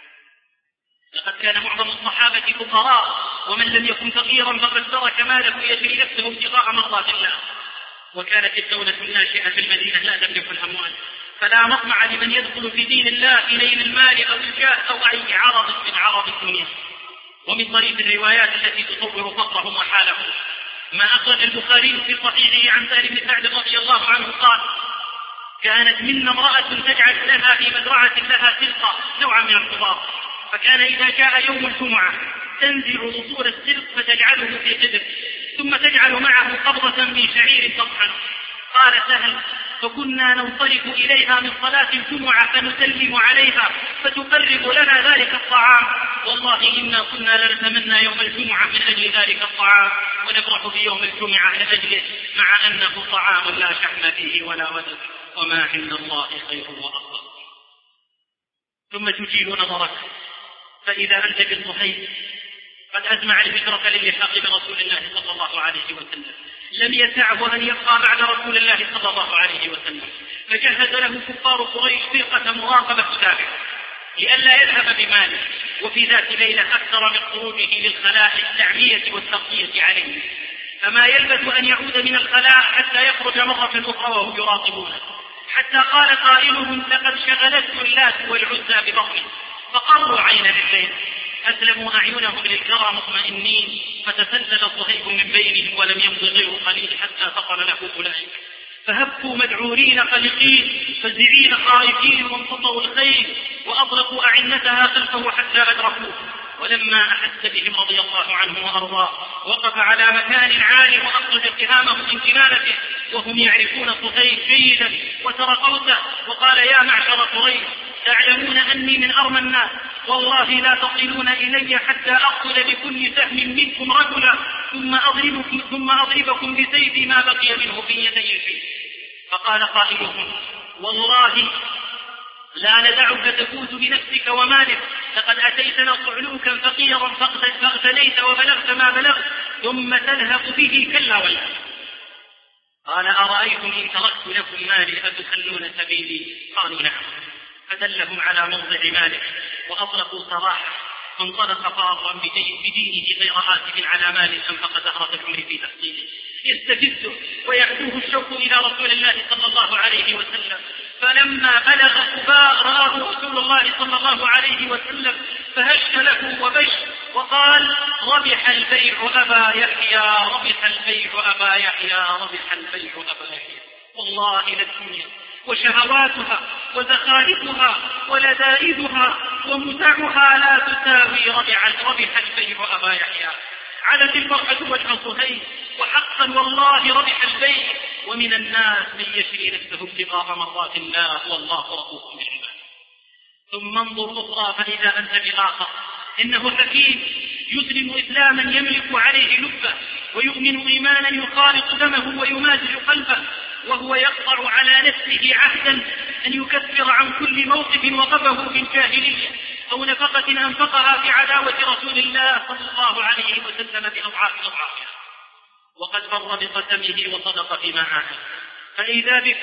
لقد كان معظم الصحابة فقراء، ومن لم يكن فقيرا فقد ترك ماله يجري نفسه ابتغاء مرضات الله. وكانت الدولة الناشئة في المدينة لا تملك الأموال، فلا مطمع لمن يدخل في دين الله إليه المال أو الجاه أو أي عرض من عرض الدنيا. ومن طريق الروايات التي تصور فقرهم وحالهم ما أخرج البخاري في صحيحه عن سالم بن سعد رضي الله عنه قال: كانت منا امرأة تجعل لها في مزرعة لها سلقة نوعا من الخضار، فكان إذا جاء يوم الجمعة تنزع أصول السلق فتجعله في قدر، ثم تجعل معه قبضة من شعير تطحن. قال سهل: فكنا ننصرف إليها من صلاة الجمعة فنسلم عليها فتقرب لنا ذلك الطعام، والله إنا كنا لنتمنى يوم الجمعة من أجل ذلك الطعام ونفرح بيوم الجمعة لأجله، مع أنه طعام لا شحم فيه ولا ولد، وما عند الله خير وأفضل. ثم تجيل نظرك فإذا أنت بالصحيح قد أزمع الفكرة للحاق برسول الله صلى الله عليه وسلم، لم يسعه أن يبقى بعد رسول الله صلى الله عليه وسلم، فجهز له كفار قريش فرقة مراقبة تتابعه لئلا يذهب بماله. وفي ذات ليلة أكثر من خروجه للخلاء التعمية والتغطية عليه، فما يلبث أن يعود من الخلاء حتى يخرج مرة أخرى وهم يراقبونه، حتى قال قائلهم: لقد شغلته اللات والعزى ببطنه. فقروا عين الليل، أسلموا أعينهم للكرى مطمئنين، فتسلل صهيب من بينهم ولم يمض غير قليل حتى فقر له أولئك، فهبوا مدعورين قلقين فزعين خائفين وانقطعوا الخيل وأطلقوا أعنتها خلفه حتى أدركوه. ولما أحس بهم رضي الله عنه وأرضاه وقف على مكان عالي وأخرج اتهامه من كنانته وهم يعرفون صهيب جيدا وترقوته، وقال: يا معشر قريش، تعلمون أني من أرمى الناس، والله لا تصلون إلي حتى أقتل بكل سهم منكم رجلا ثم أضربكم, ثم أضربكم بسيفي ما بقي منه في يدي شيء. فقال قائلهم: والله لا ندعك تفوز بنفسك ومالك، لقد أتيتنا صعلوكا فقيرا فاغتنيت وبلغت ما بلغت ثم تلهق به كلا ولا. قال: أرأيتم إن تركت لكم مالي أتخلون سبيلي؟ قالوا: نعم. فدلهم على موضع ماله وأطلقوا سراحه، فانطلق فارا بدينه غير آسف على مال أنفق زهرة العمر في تحصيله، يستفزه ويحدوه الشوق إلى رسول الله صلى الله عليه وسلم. فلما بلغ قباء رآه رسول الله صلى الله عليه وسلم فهش له وبش وقال: ربح البيع أبا يحيى، ربح البيع أبا يحيى، ربح البيع أبا يحيى. والله للدنيا وشهواتها وزخارفها ولذائذها ومتعها لا تساوي ربح البيع أبا يحيى. علت الفرحة وجه صهيب، وحقا والله ربح البيع. ومن الناس من يشري نفسه ابتغاء مرضات الله والله رؤوف بالعباد. ثم انظر أخرى فإذا أنت بآخر، إنه حكيم يسلم إسلاما يملك عليه لبه ويؤمن إيمانا يخالط دمه ويمازج قلبه، وهو يقطع على نفسه عهدا أن يكفر عن كل موقف وقفه في الجاهلية أو نفقة أنفقها في عداوة رسول الله صلى الله عليه وسلم بأضعاف أضعافها، وقد بر بقسمه وصدق فيما عاهد. فإذا بك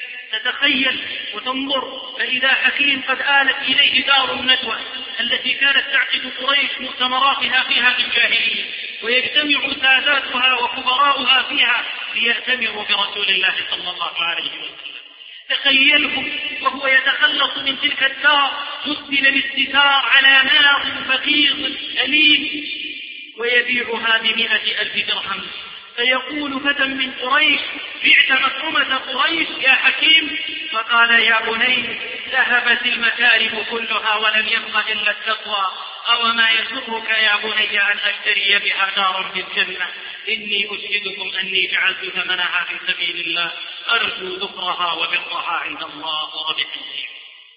تتخيل وتنظر فإذا حكيم قد آلت إليه دار الندوة التي كانت تعقد قريش مؤتمراتها فيها في الجاهلية، ويجتمع ساداتها وكبراؤها فيها ليأتمروا برسول الله صلى الله عليه وسلم. تخيله وهو يتخلص من تلك الدار مسدل الاستتار على نار بغيض أليم ويبيعها بمئة ألف درهم، فيقول فتى من قريش: بعت مطعمة قريش يا حكيم؟ فقال: يا بني، ذهبت المكارم كلها ولم يبق إلا التقوى، أو ما يسرك يا بني أن أشتري بها دارا في الجنة؟ إني أشهدكم أني جعلت ثمنها في سبيل الله، أرجو ذكرها وبرها عند الله وربح البيع.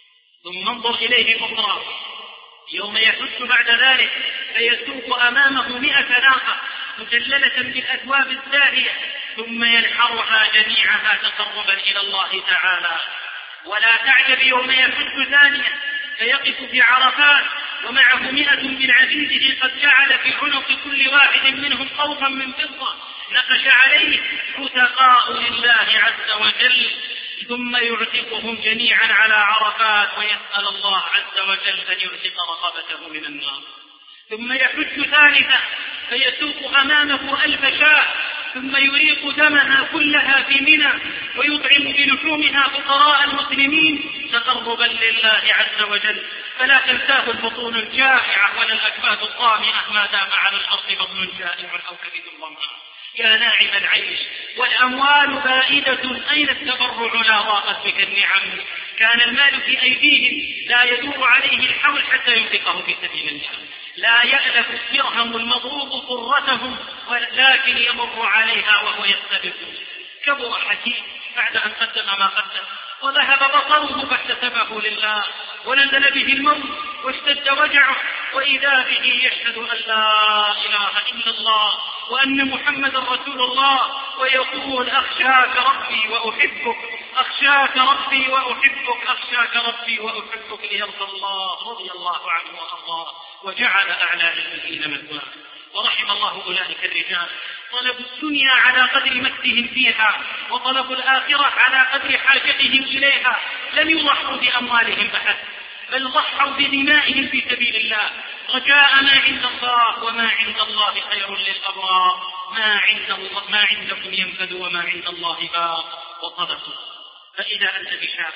ثم انظر إليه أخرى يوم يحج بعد ذلك فيسوق أمامه مئة ناقة مجللة بالأثواب الزاهية، ثم ينحرها جميعها تقربا إلى الله تعالى. ولا تعجب يوم يحج ثانية فيقف في عرفات ومعه مئة من عبيده قد جعل في عنق كل واحد منهم طوقا من فضة نقش عليه عتقاء لله عز وجل، ثم يعتقهم جميعا على عرفات ويسأل الله عز وجل أن يعتق رقبته من النار. ثم يحج ثالثة فيسوق أمامه ألف شاة ثم يريق دمها كلها في منى ويطعم بلحومها فقراء المسلمين تقربا لله عز وجل، فلا تنساه البطون الجائعة ولا الأكباد الطامئة ما دام على الأرض بطن جائع أو كبد ظمآن. يا ناعم العيش والأموال بائدة، أين التبرع لا ضاقت بك النعم. كان المال في أيديهم لا يدور عليه الحول حتى ينفقه في سبيل الله، لا يألف الدرهم المضروب قرتهم ولكن يمر عليها وهو يستبق. كبر حكيم بعد أن قدم ما قدم وذهب بصره فاحتسبه لله، ونزل به الموت واشتد وجعه، وإذا به يشهد أن لا إله إلا الله وأن محمد رسول الله، ويقول أخشاك ربي وأحبك، أخشاك ربي وأحبك، أخشاك ربي وأحبك، ليرضى الله رضي الله عنه وأرضاه وجعل أعلى المسلمين مثواه. ورحم الله أولئك الرجال طلبوا الدنيا على قدر مكتهم فيها، وطلبوا الآخرة على قدر حاجتهم إليها، لم يضحوا بأموالهم فحسب بل ضحوا بدمائهم في سبيل الله، رجاء ما عند الله، وما عند الله خير للأبرار. ما عند الله ما عندكم ينفد وما عند الله باق. وصدقوا. فإذا أنت بشاب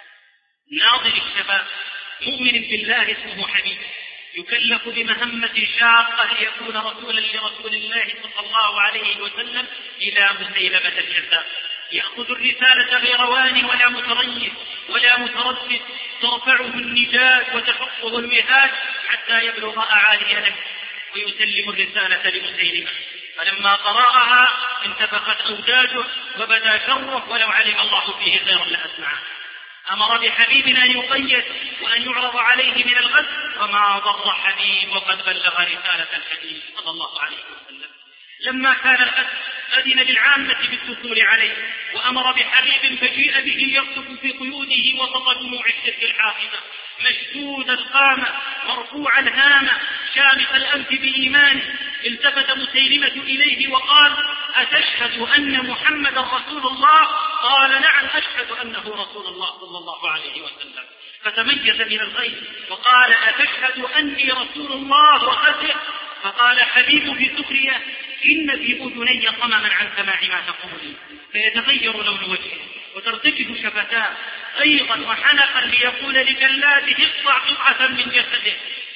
ناظر الشباب مؤمن بالله اسمه حبيب يكلف بمهمة شاقة ليكون رسولا لرسول الله صلى الله عليه وسلم إلى مسيلمة الكذاب، يأخذ الرسالة غير وان ولا متريث ولا متردد، ترفعه النجاة وتحقه الوهاد حتى يبلغ أعالي نفسه ويسلم الرسالة لمسيلمة. فلما قرأها انتفخت أوداجه وبدا شره، ولو علم الله فيه خيرا لأسمعه. أمر بحبيب أن يقيد وأن يعرض عليه من الغد، وما ضر حبيب وقد بلغ رسالة الحبيب صلى الله عليه وسلم. لما كان الغد أذن للعامة بالدخول عليه، وأمر بحبيب فجيء به يركض في قيوده وسط دموع الشرك الحاقدة، مشدود القامة مرفوع الهامة شامخ الأنف بإيمانه. التفت مسيلمة إليه وقال: أتشهد أن محمد رسول الله؟ قال: نعم أشهد أنه رسول الله صلى الله عليه وسلم. فتميز من الغيب وقال: أتشهد أني رسول الله وخسر؟ فقال حبيب في سخرية: إن في أذني صمما عن سماع ما تقول، فيتغير لون وجهه وترتجف شفتاه أيضا وحنقا ليقول لجلاده: اقطع قطعة من جسده.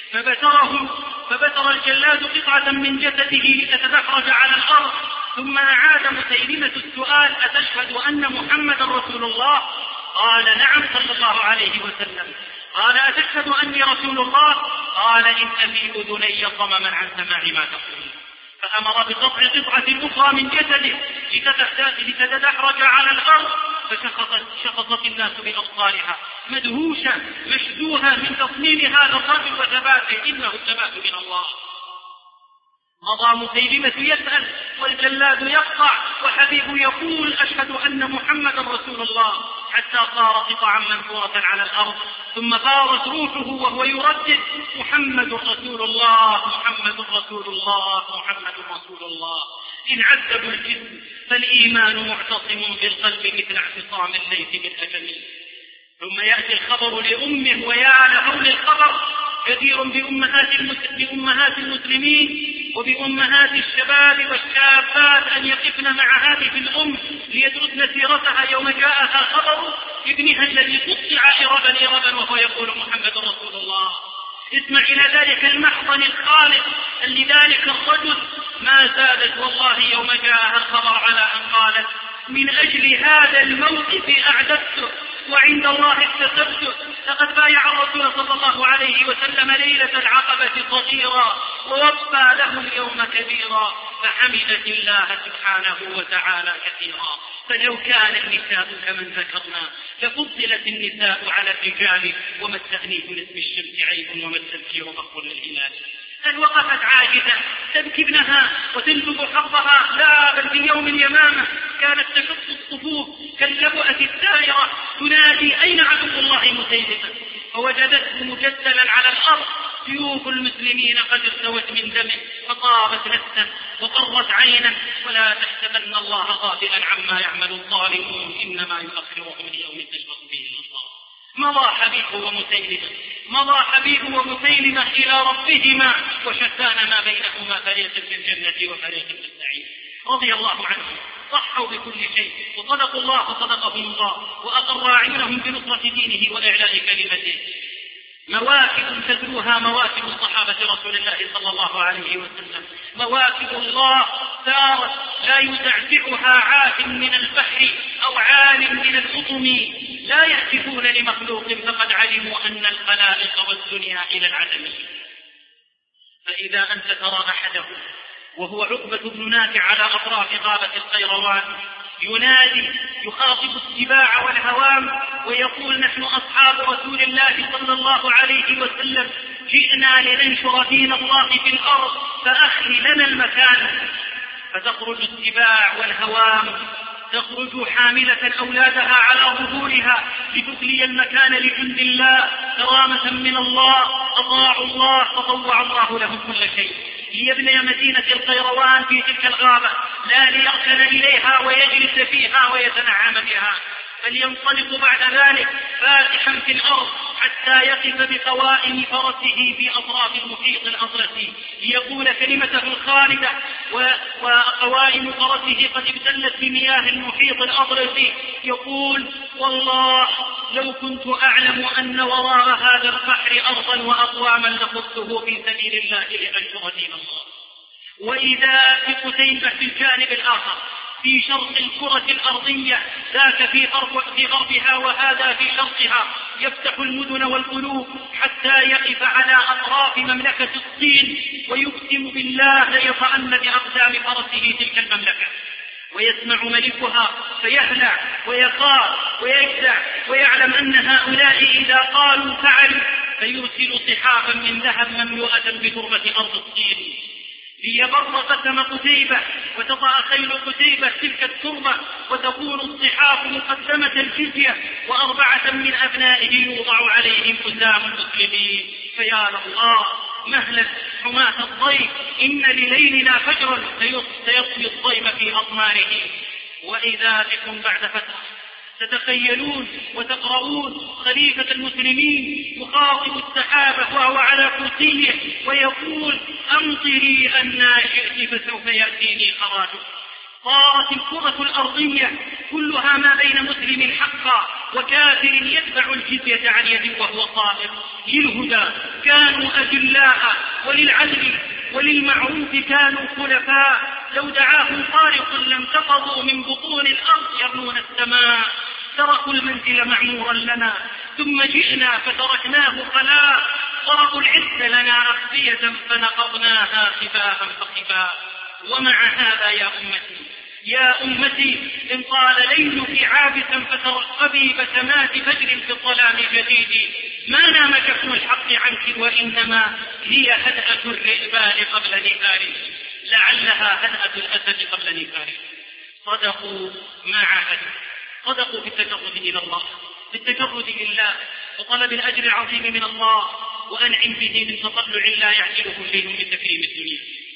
فبتره فبتر الجلاد قطعة من جسده لتتدحرج على الأرض، ثم أعاد مسيلمة السؤال: أتشهد أن محمد رسول الله؟ قال: نعم صلى الله عليه وسلم. قال: أتشهد أني رسول الله؟ قال: إن في أذني صمما عن سماع ما تقول. فأمر بقطع قطعة أخرى من جسده لتتدحرج على الأرض، فشخصت الناس بأبصارها مدهوشة مشدوها من تصميم هذا الرجل وثباته، إنه الثبات من الله. مضى مسيلمة يسأل والجلاد يقطع وحبيب يقول: أشهد أن محمد رسول الله، حتى صار قطعا منثورة على الأرض، ثم طارت روحه وهو يردد: محمد رسول الله، محمد رسول الله، محمد رسول الله. إن عذب الجسم فالإيمان معتصم بالقلب مثل اعتصام الليث بالأجل. ثم يأتي الخبر لأمه، ويا لهول الخبر كثير بأمهات المسلمين وبأمهات الشباب والشابات أن يقفن مع هذه الأم ليدرسن سيرتها يوم جاءها خبر ابنها الذي قطع إربا إربا وهو يقول: محمد رسول الله. اسمع إلى ذلك المحضن الخالق لذلك الرجل، ما زادت والله يوم جاءها الخبر على أن قالت: من أجل هذا الموقف أعددته وعند الله اكتسبته. لقد بايع الرسول صلى الله عليه وسلم ليلة العقبة صغيرا ووفى له اليوم كبيرا، فحمدت الله سبحانه وتعالى كثيرا. فلو كان النساء كمن ذكرنا لفضلت النساء على الرجال، وما التأنيث لاسم الشمس عيب وما التذكير فخر للهلال. هل وقفت عاجزة تبكي ابنها وتنتج حظها؟ لا، بل في يوم اليمامة كانت تشق الصفوف كاللبؤة السائرة تنادي: أين عدو الله مسيلمة؟ فوجدته مجدلا على الأرض، سيوف المسلمين قد ارتوت من دمه، فطابت نفسا وقرت عينا. ولا تحسبن الله غافلا عما يعمل الظالمون، إنما يؤخرهم ليوم تشخص فيه الأبصار. مضى حبيب ومسيلمة مضى حبيب ومسيلمة إلى ربهما، وشتان ما بينهما، فريق في الجنة وفريق في السعير. رضي الله عنهم ضحوا بكل شيء وصدقوا الله وصدقهم الله وأقر أعينهم بنصرة دينه وإعلاء كلمته. مواكب تدلوها مواكب الصحابة رسول الله صلى الله عليه وسلم، مواكب الله سارت لا يزعزعها عات من البحر أو عال من القطم، لا يهتفون لمخلوق فقد علموا أن الخلائق والدنيا إلى العدم. فإذا أنت ترى أحدهم وهو عقبة بن نافع على أطراف غابة القيروان ينادي يخاطب السباع والهوام ويقول نحن أصحاب رسول الله صلى الله عليه وسلم جئنا لننشر دين الله في الأرض فأخلي لنا المكان. فتخرج السباع والهوام تخرج حاملة أولادها على ظهورها لتخلي المكان لجند الله كرامة من الله. أطاعوا الله فطوع الله لهم كل شيء ليبني مدينة القيروان في تلك الغابة، لا ليركن إليها ويجلس فيها ويتنعم بها، بل ينطلق بعد ذلك فاتحا في الأرض حتى يقف بقوائم فرسه في أطراف المحيط الأطلسي ليقول كلمته الخالدة، وقوائم فرسه قد ابتلت بمياه المحيط الأطلسي يقول والله لو كنت أعلم أن وراء هذا البحر أرضا وأقواما لخذته في سبيل الله لأنشر دين الله. وإذا بقتيبة في الجانب الآخر في شرق الكرة الأرضية، ذاك في غربها وهذا في شرقها، يفتح المدن والقلوب حتى يقف على أطراف مملكة الصين ويقسم بالله ليطأن بأقدام فرسه تلك المملكة، ويسمع ملكها فيهلع ويخاف ويجزع ويعلم أن هؤلاء إذا قالوا فعلوا، فيرسل صحافا من ذهب مملوءة بتربة أرض الصين ليبر قسم قتيبة وتضع خيل قتيبة تلك التربة وتكون الصحاف مقدمة الجزية وأربعة من أبنائه يوضع عليهم حسام المسلمين. فيا الله مهلا حماة الضيف إن لليلنا فجرا سيطوي الضيف في أطماره. وإذا بكم بعد فترة تتخيلون وتقرؤون خليفة المسلمين يخاطب السحابة وهو على كرسيه ويقول أمطري أن شئت فسوف يأتيني خراجه. صارت الكرة الأرضية كلها ما بين مسلم حقا وكافر يدفع الجزية عن يد وهو صابر. للهدى كانوا أجلاء وللعدل وللمعروف كانوا خلفاء، لو دعاهم طارق لم تقضوا من بطون الأرض يرنون السماء. تركوا المنزل معمورا لنا ثم جئنا فتركناه خلاء، ضربوا العز لنا أخفية فنقضناها خفاء فخفاء. ومع هذا يا أمتي يا أمتي إن طال ليلك عابثا فترقبي بسمات فجر في الظلام جديد، ما نام كفن الحق عنك وإنما هي هدأة الرئبان قبل نثاره، لعلها هدأة الأسد قبل نثاره. صدقوا ما عاهدوا، صدقوا بالتجرد إلى الله، بالتجرد لله وطلب الأجر العظيم من الله وأنعم به من تطلع لا يعجله شيء من تكريم الدنيا.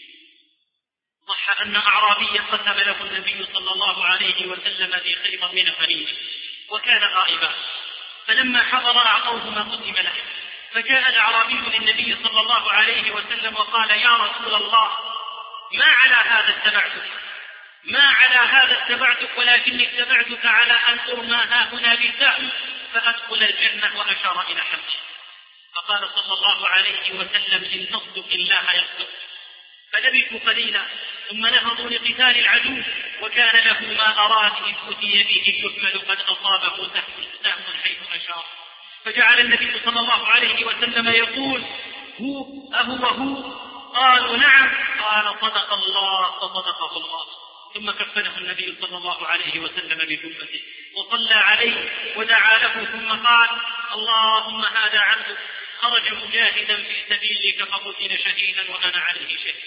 صح أن أعرابيا قسم له النبي صلى الله عليه وسلم في خيبر من غنيمة وكان غائبا، فلما حضر أعطوه ما قسم له، فجاء الأعرابي للنبي صلى الله عليه وسلم وقال يا رسول الله ما على هذا اتبعتك ما على هذا اتبعتك ولكني اتبعتك على أن أرمى ها هنا بسهم فأدخل الجنة، وأشار إلى حمله. فقال صلى الله عليه وسلم إن تصدق الله يصدق. فلبثوا قليلا ثم نهضوا لقتال العدو وكان له ما أراد إذ أتي به يحمل قد أصابه سهم حيث أشار. فجعل النبي صلى الله عليه وسلم يقول هو أهو هو؟ قالوا نعم. قال صدق الله وصدقه الله. ثم كفنه النبي صلى الله عليه وسلم بجبته وصلى عليه ودعا له ثم قال اللهم هذا عبدك خرج مجاهدا في سبيلك فقتل شهيدا وأنا عليه شهيد.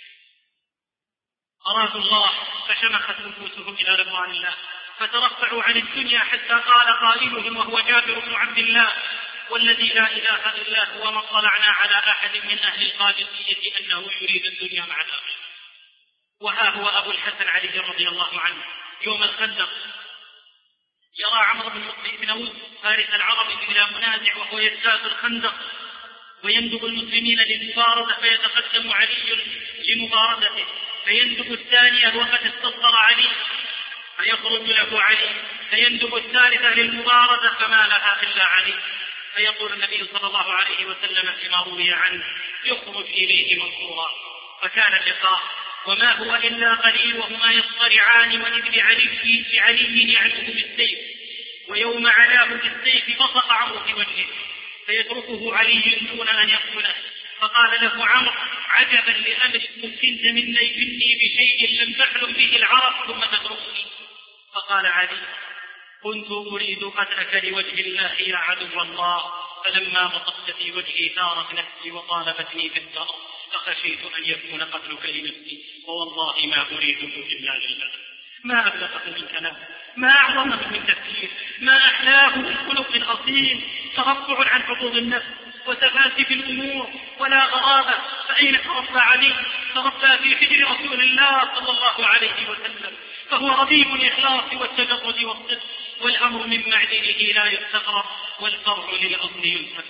أرادوا الله فشمخت نفوسهم إلى رضوان الله فترفعوا عن الدنيا حتى قال قائلهم وهو جابر بن عبد الله والذي لا إله إلا هو ما اطلعنا على أحد من أهل القادسية أنه يريد الدنيا مع الآخرة. وها هو أبو الحسن علي رضي الله عنه يوم الخندق يرى عمرو بن أوس فارس العرب بلا منازع وهو يجتاز الخندق ويندب المسلمين للمبارزة، فيتقدم علي لمبارزته فيندب الثانية وقد استصغر علي فيخرج له علي، فيندب الثالثة للمبارزة فما لها إلا علي، فيقول النبي صلى الله عليه وسلم فيما روي عنه يخرج إليه منصورا. فكان اللقاء وما هو إلا قليل وهما يصطرعان، وإذ بعلي بعلي يعلوه بالسيف، ويوم علاه بالسيف بصق عمرو في وجهه فيتركه علي دون أن يقتله. فقال له عمرو عجبا لأمرك كنت مني مني بشيء لم تحلم به العرب ثم تتركني. فقال علي كنت أريد قتلك لوجه الله يا عدو الله، فلما بصقت في وجهي ثارت نفسي وطالبتني في الدار، فخشيت أن يكون قتلك لنفسي، ووالله ما أريده إلا لله. ما أبلغه من كلام، ما أعظمه من تفكير، ما أحلاه من خلق أصيل، ترفع عن حظوظ النفس وتفاسي في الأمور ولا غرابة. فأين تربى علي؟ تربى في حجر رسول الله صلى الله عليه وسلم، فهو ربيب الإخلاص والتجرد والصدق، والأمر من معدنه لا يستغرب، والفرع للأصل ينفذ.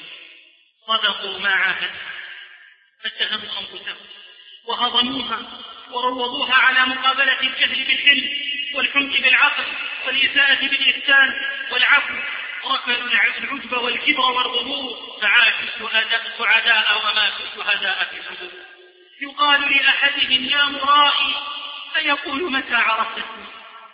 صدقوا ما عاهدوا فاتهموا أنفسهم وهضموها وروضوها على مقابلة الجهل بالحلم والحمق بالعقل والإساءة بالإحسان والعفو، ركنوا العجب والكبر والغرور، فعاشوا سعداء وماتوا شهداء في الحدود. يقال لأحدهم يا مرائي فيقول متى عرفت اسمي،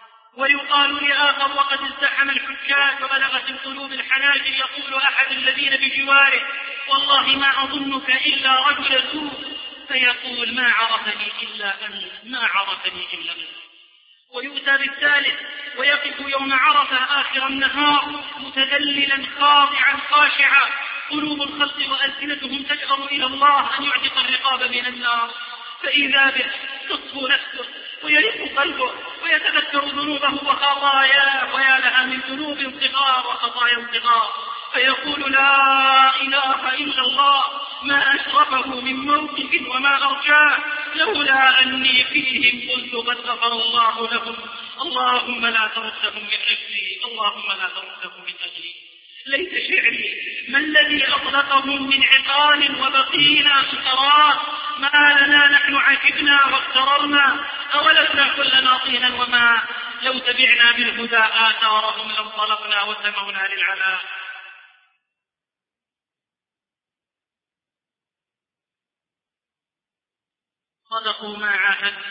ويقال لآخر وقد ازدحم الحجاج وبلغت القلوب الحناجر يقول أحد الذين بجواره والله ما أظنك إلا رجل سوء، فيقول ما عرفني إلا أنت، ما عرفني إلا أنت. ويؤتى بالثالث ويقف يوم عرفة آخر النهار متذللا خاضعا خاشعا، قلوب الخلق وألسنتهم تجأر إلى الله أن يعتق الرقاب من النار، فإذا به تصفو نفسه ويرق قلبه ويتذكر ذنوبه وخطاياه، ويا لها من ذنوب صغار وخطايا صغار، فيقول لا إله إلا الله ما أشرفه من موقف وما أرجاه، لولا أني فيهم قلت قد غفر الله لهم، اللهم لا تردهم من أجلي، اللهم لا تردهم من أجلي. ليت شعري ما الذي أطلقهم من عقال وبقينا سكرات، ما لنا نحن عجبنا واغتررنا، أولسنا كلنا طينا وما، لو تبعنا بالهدى آثارهم لانطلقنا وسمونا للعلاء. صدقوا ما عاهدوا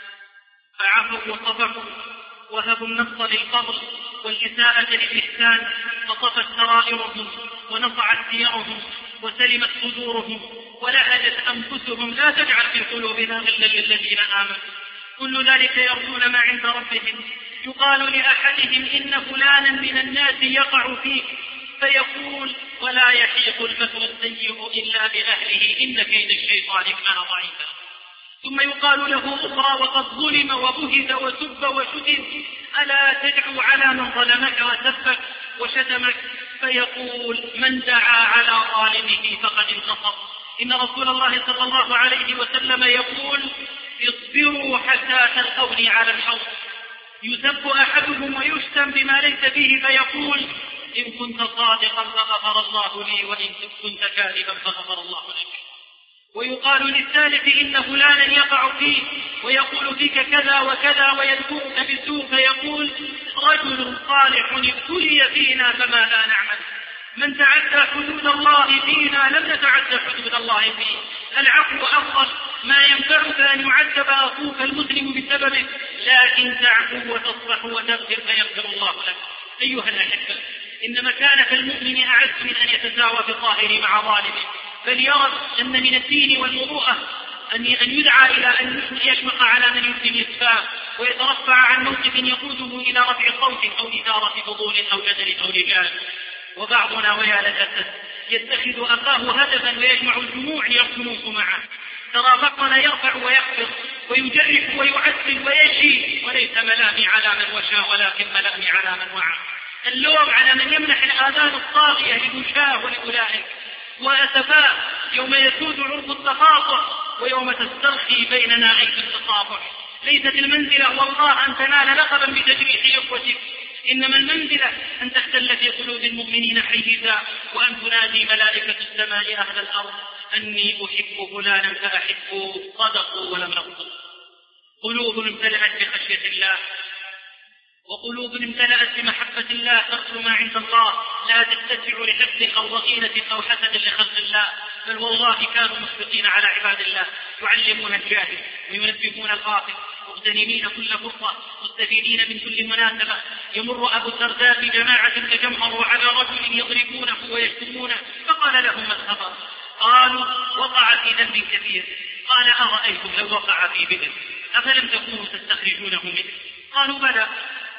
فعفوا وصفحوا، وهبوا النص للقبر والإساءة للإحسان، فطفت سرائرهم ونصعت سيرهم وسلمت صدورهم ولهجت أنفسهم. لا تجعل في قلوبنا غلا للذين آمنوا، كل ذلك يرجون ما عند ربهم. يقال لأحدهم إن فلانا من الناس يقع فيك، فيقول ولا يحيق المثل السيء إلا بأهله إن كيد الشيطان كان ضعيفا. ثم يقال له أخرى وقد ظلم وبهت وسب وشتم، ألا تدعو على من ظلمك وسبك وشتمك، فيقول من دعا على ظالمه فقد انتصر. إن رسول الله صلى الله عليه وسلم يقول اصبروا حتى تلقوني على الحوض، يسب أحدهم ويشتم بما ليس فيه فيقول إن كنت صادقا فغفر الله لي وإن كنت كاذبا فغفر الله لك. ويقال للثالث إن فلانا يقع فيه ويقول فيك كذا وكذا ويذكرك بالسوء، فيقول رجل صالح ابتلي فينا فما لا نعمل. من تعدى حدود الله فينا لم نتعدى حدود الله فيه. العفو أفضل، ما ينفعك أن يعذب أخوك المسلم بسببه، لكن تعفو وتصفح وتغفر فيغفر الله لك. أيها الأحبة، إن مكانة المؤمن أعز من أن يتساوى في الظاهر مع ظالمه، بل يرى أن من الدين والمروءة أن يدعى إلى أن يشمق على من يسلم يسفاه ويترفع عن موقف يقوده إلى رفع صوت أو إثارة فضول أو جدل أو رجال. وبعضنا ويا للأسف يتخذ أخاه هدفا ويجمع الجموع ليركنوه معه. ترى بطل يرفع ويخفض ويجرح ويعسل ويشي، وليس ملامي على من وشى ولكن ملامي على من وعى. اللوم على من يمنح الآذان الطاغية لبشاه ولأولئك، وأسفاه يوم يسود عرض التخاطر ويوم تسترخي بيننا أيدي التصافح. ليست المنزلة والله أن تنال لقبا بتجريح إخوتك، إنما المنزلة أن تحتل في قلوب المؤمنين حيزا، وأن تنادي ملائكة السماء أهل الأرض أني أحب فلانا فأحبه، صدقوا ولم نقصد. قلوب امتلأت بخشية الله، وقلوب امتلأت بمحبة الله ترجو ما عند الله، لا تتسع لحقد أو ضغينة أو حسد لخلق الله، بل والله كانوا مشفقين على عباد الله، يعلمون الجاهل وينبهون الغافل، مغتنمين كل فرصة، مستفيدين من كل مناسبة. يمر أبو الدرداء بجماعة تجمهروا على رجل يضربونه ويشتمونه، فقال لهم ما الخبر؟ قالوا وقع في ذنب كثير. قال أرأيتم لو وقع في بئر أفلم تكونوا تستخرجونه منه؟ قالوا بلى.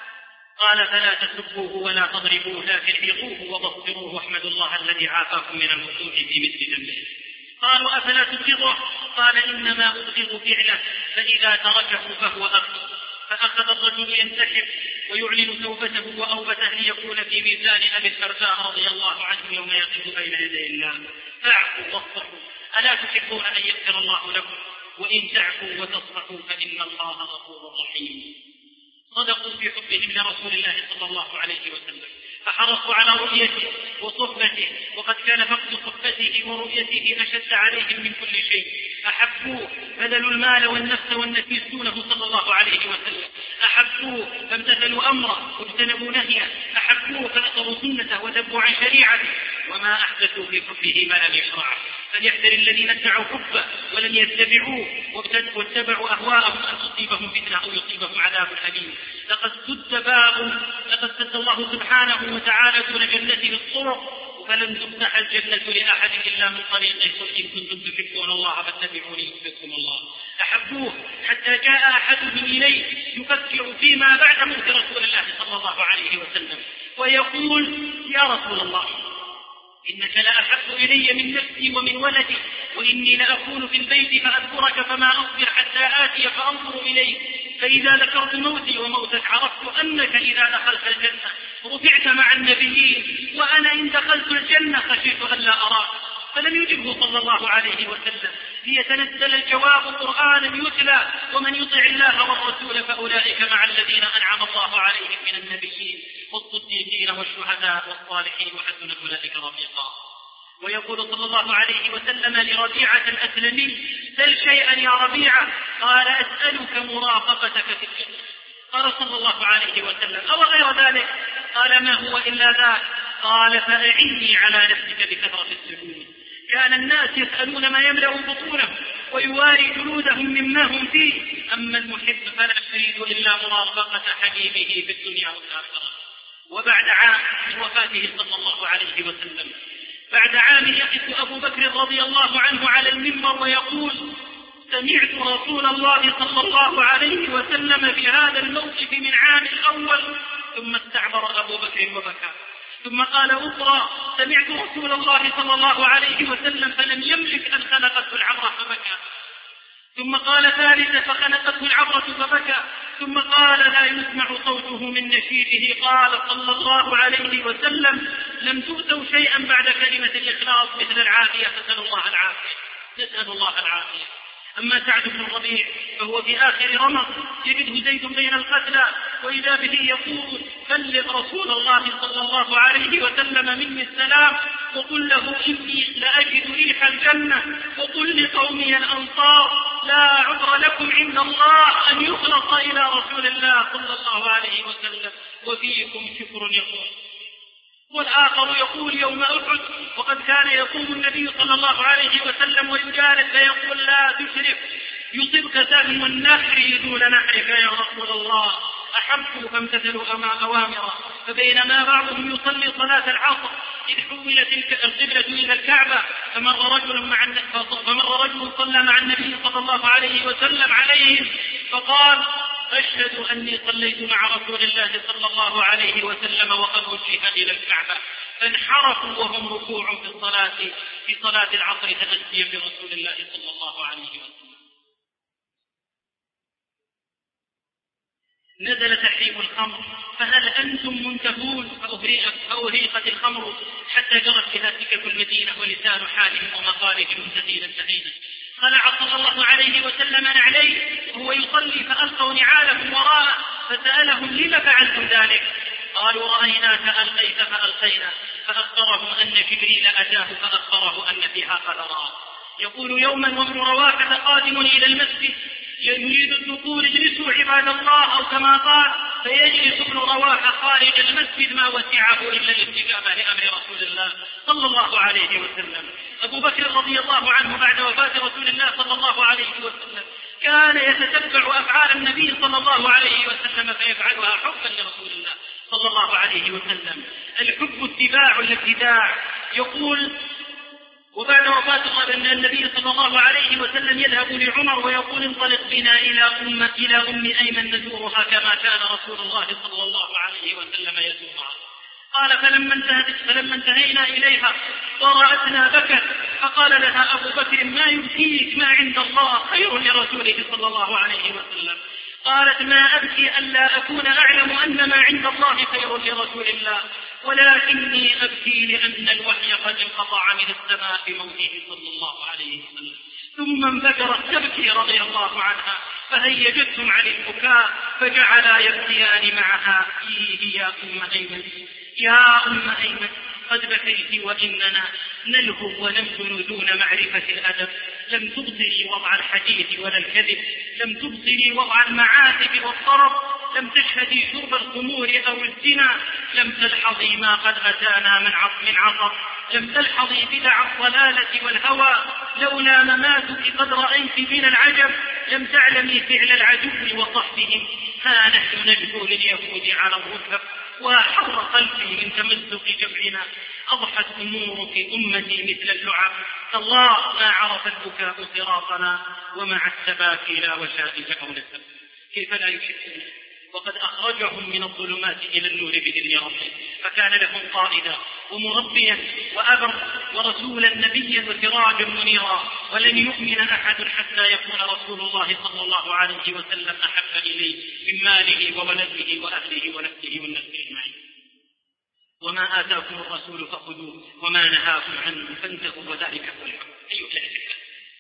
قال فلا تسبوه ولا تضربوه، لكن حيقوه وبصروه واحمدوا الله الذي عافاكم من الوقوع في مثل ذنبه. قالوا أفلا تبغضه؟ قال إنما أبغض فعله، فإذا تركه فهو أخذ. فأخذ الرجل ينتحب ويعلن توبته وأوبته ليكون في ميزان أبي الدرداء رضي الله عنه يوم يقف بين يدي الله. فاعفوا واصفحوا، ألا تحبون أن يغفر الله لكم؟ وإن تعفوا وتصفحوا فإن الله غفور رحيم. صدقوا في حبهم لرسول الله صلى الله عليه وسلم، فحرصوا على رؤيته وصحبته، وقد كان فقد صحبته ورؤيته أشد عليهم من كل شيء. أحبوه بذلوا المال والنفس والنفيس دونه صلى الله عليه وسلم. أحبوه فامتثلوا أمره واجتنبوا نهيه. أحبوه فنصروا سنته وذبوا عن شريعته، وما أحدثوا في حبه ما لم يشرعه. فليحذر الذين ادعوا حبه ولم يتبعوه واتبعوا أهواءهم أن تصيبهم فتنة أو يصيبهم عذاب أليم. لقد سد باب لقد سد الله سبحانه وتعالى دون جنته الطرق، فلن تفتح الجنة لأحد إلا من طريق إن كنتم تحبون الله فاتبعوني يحببكم الله. أحبوه حتى جاء أحدهم إليه يفكر فيما بعد موت رسول الله صلى الله عليه وسلم ويقول يا رسول الله إنك لأحب إلي من نفسي ومن ولدي، وإني لأكون في البيت فأذكرك فما أصبر حتى آتي فأنظر إليك، فإذا ذكرت موتي وموتك عرفت أنك إذا دخلت الجنة رفعت مع النبيين، وأنا إن دخلت الجنة خشيت أن لا أراك. فلم يجبه صلى الله عليه وسلم ليتنزل الجواب قرآنا يتلى ومن يطع الله والرسول فأولئك مع الذين أنعم الله عليهم من النبيين والصديقين والشهداء والصالحين وحسن أولئك رفيقا. ويقول صلى الله عليه وسلم لربيعة الأسلمي سل شيئا يا ربيعة، قال أسألك مرافقتك في الجنة. قال صلى الله عليه وسلم أو غير ذلك؟ قال ما هو إلا ذاك. قال فأعني على نفسك بكثرة السجود. كان الناس يسألون ما يملأ بطونهم ويواري جلودهم مما هم فيه، أما المحب فلا يريد إلا مرافقة حبيبه في الدنيا والآخرة. وبعد عام من وفاته صلى الله عليه وسلم، بعد عام يقف أبو بكر رضي الله عنه على المنبر ويقول سمعت رسول الله صلى الله عليه وسلم في هذا الموقف من عام الأول. ثم استعبر أبو بكر وبكى. ثم قال أخرى سمعت رسول الله صلى الله عليه وسلم فلم يملك أن خنقته العبرة فبكى. ثم قال ثالثة فخنقته العبرة فبكى. ثم قال لا يسمع صوته من نشيده. قال صلى الله عليه وسلم لم تؤتوا شيئا بعد كلمة الإخلاص مثل العافية، فسأل الله العافية نسأل الله العافية. أما سعد بن الربيع فهو في آخر رمض يجده زيد بين القتلى وإذا به يقول بلغ رسول الله صلى الله عليه وسلم مني السلام وقل له إني لأجد ريح الجنة، وقل لقومي الأنصار لا عذر لكم عند الله أن يخلص إلى رسول الله صلى الله عليه وسلم وفيكم شكر يقول. والآخر يقول يوم أحد وقد كان يقوم النبي صلى الله عليه وسلم ويجالس فيقول لا تشرك يصبك سهم النحر دون نحرك يا رسول الله. أحبوا فامتثلوا أوامره. فبينما بعضهم يصلي صلاة العصر إذ حولت القبلة إلى الكعبة فمر رجل مع فمر رجل صلى مع النبي صلى الله عليه وسلم عليهم فقال أشهد أني صليت مع رسول الله صلى الله عليه وسلم وقد وجه إلى الكعبة. فانحرفوا وهم ركوع في الصلاة في صلاة العصر تأسيا برسول الله صلى الله عليه وسلم. نزل تحريم الخمر فهل أنتم منتهون؟ فأهريقت الخمر حتى جرت بها سكك المدينة ولسان حالهم ومقالهم سهيلا سهيلا. خلع صلى الله عليه وسلم عليه وهو يصلي فألقوا نعالهم وراءه فسألهم لما فعلتم ذلك؟ قالوا رأيناك ألقيت فألقينا. فأخبرهم أن جبريل أتاه فأخبره أن فيها قدرا. يقول يوما وابن رواحة قادم إلى المسجد يريد الدخول اجلسوا عباد الله، أو كما قال فيجلس ابن رواحة خارج المسجد ما وسعه إلا الاستجابة لأمر رسول الله صلى الله عليه وسلم. أبو بكر رضي الله عنه بعد وفاة رسول الله صلى الله عليه وسلم كان يتتبع أفعال النبي صلى الله عليه وسلم فيفعلها حبا لرسول الله صلى الله عليه وسلم. الحب اتباع الابتداع. يقول وبعد وفاة النبي صلى الله عليه وسلم يذهب لعمر ويقول انطلق بنا إلى أم إلى أم أيمن نزورها كما كان رسول الله صلى الله عليه وسلم يزورها. قال فلما انتهت فلما انتهينا إليها ورأتنا بكت، فقال لها أبو بكر ما يبكيك؟ ما عند الله خير لرسوله صلى الله عليه وسلم. قالت ما أبكي ألا أكون أعلم أن ما عند الله خير لرسول الله، ولكني أبكي لأن الوحي قد انقطع من السماء بموته صلى الله عليه وسلم. ثم انفجرت تبكي رضي الله عنها فهيجتهم عن البكاء فجعلا يبكيان معها فيه يا أم أيمن يا أم أيمن قد بكيت وإننا نلهو ونمثل دون معرفة الأدب. لم تبصري وضع الحديث ولا الكذب، لم تبصري وضع المعاتب والطرب، لم تشهدي شرب الخمور أو الزنا، لم تلحظي ما قد أتانا من عصم عصر، لم تلحظي بدع الضلالة والهوى. لولا مماتك قد رأيت من العجب، لم تعلمي فعل العدو وصحبهم. ها نحن نجبو لليهود على الركب، وحر قلبي من تمزق جمعنا. أضحت أمورك أمتي مثل اللعب، تالله ما عرف البكاء صراطنا، ومع التباكي لا وشائج أو نسب. كيف لا يحبون وقد أخرجهم من الظلمات إلى النور بإذن ربهم، فكان لهم قائدا ومربيا وأبا ورسولا نبيا وسراجا منيرا. ولن يؤمن أحد حتى يكون رسول الله صلى الله عليه وسلم أحب إليه من ماله وولده وأهله ونفسه والناس أجمعين. وما آتاكم الرسول فخذوه وما نهاكم عنه فانتهوا وذلك هو الحب. أيها الأحبة،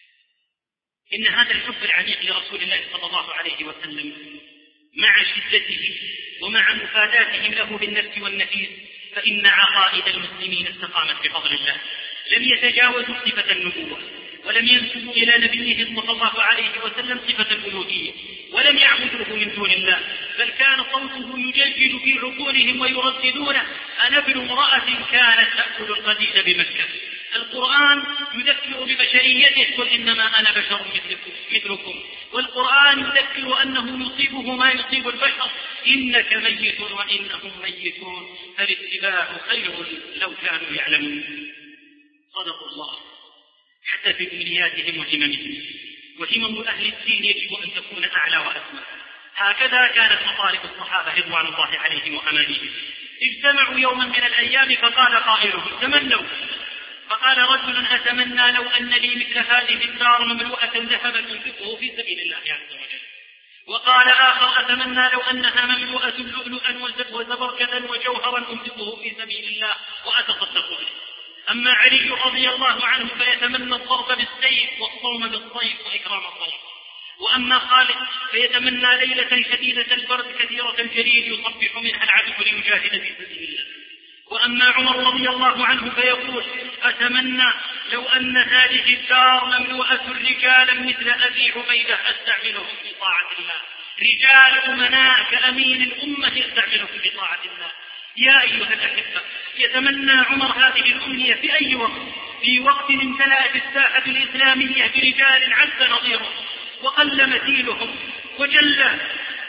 إن هذا الحب العميق لرسول الله صلى الله عليه وسلم مع شدته ومع مفاداتهم له بالنفس والنفيس، فإن عقائد المسلمين استقامت بفضل الله. لم يتجاوزوا صفة النبوة، ولم ينسبوا إلى نبيه صلى الله عليه وسلم صفة الألوهية، ولم يعبدوه من دون الله، بل كان صوته يجلجل في عقولهم ويرددونه: أنا ابن امرأة كانت تأكل القديد بمكة. القرآن يذكر ببشريته: قل إنما أنا بشر مثلكم, مثلكم. والقرآن يذكر أنه يصيبه ما يصيب البشر: إنك ميت وإنهم ميتون، فالاتباع خير لو كانوا يعلمون. صدق الله. حتى في أمنياتهم وهممهم، وهمم أهل الدين يجب أن تكون أعلى وأسمى. هكذا كانت مطالب الصحابة رضوان الله عليهم وأمانيهم. اجتمعوا يوما من الأيام فقال قائلهم: تمنوا. فقال رجل: أتمنى لو أن لي مثل هذه الدار مملوءة ذهبا أنفقه في سبيل الله عز وجل. وقال آخر: أتمنى لو أنها مملوءة لؤلؤا وزبرجدا وجوهرا أنفقه في سبيل الله وأتصدق به. أما علي رضي الله عنه فيتمنى الضرب بالسيف والصوم بالصيف وإكرام الضيف. وأما خالد فيتمنى ليلة شديدة البرد كثيرة الجليد يصبح منها العدو ليجاهد في سبيل الله. وأما عمر رضي الله عنه فيقول: أتمنى لو أن هذه الدار مملوءة رجالا مثل أبي عبيدة أستعملهم في طاعة الله، رجال أمناء كأمين الأمة أستعملهم في طاعة الله. يا أيها الأحبة، يتمنى عمر هذه الأمنية في أي وقت؟ في وقت امتلأت الساحة الإسلامية برجال عز نظيرهم وقل مثيلهم وجل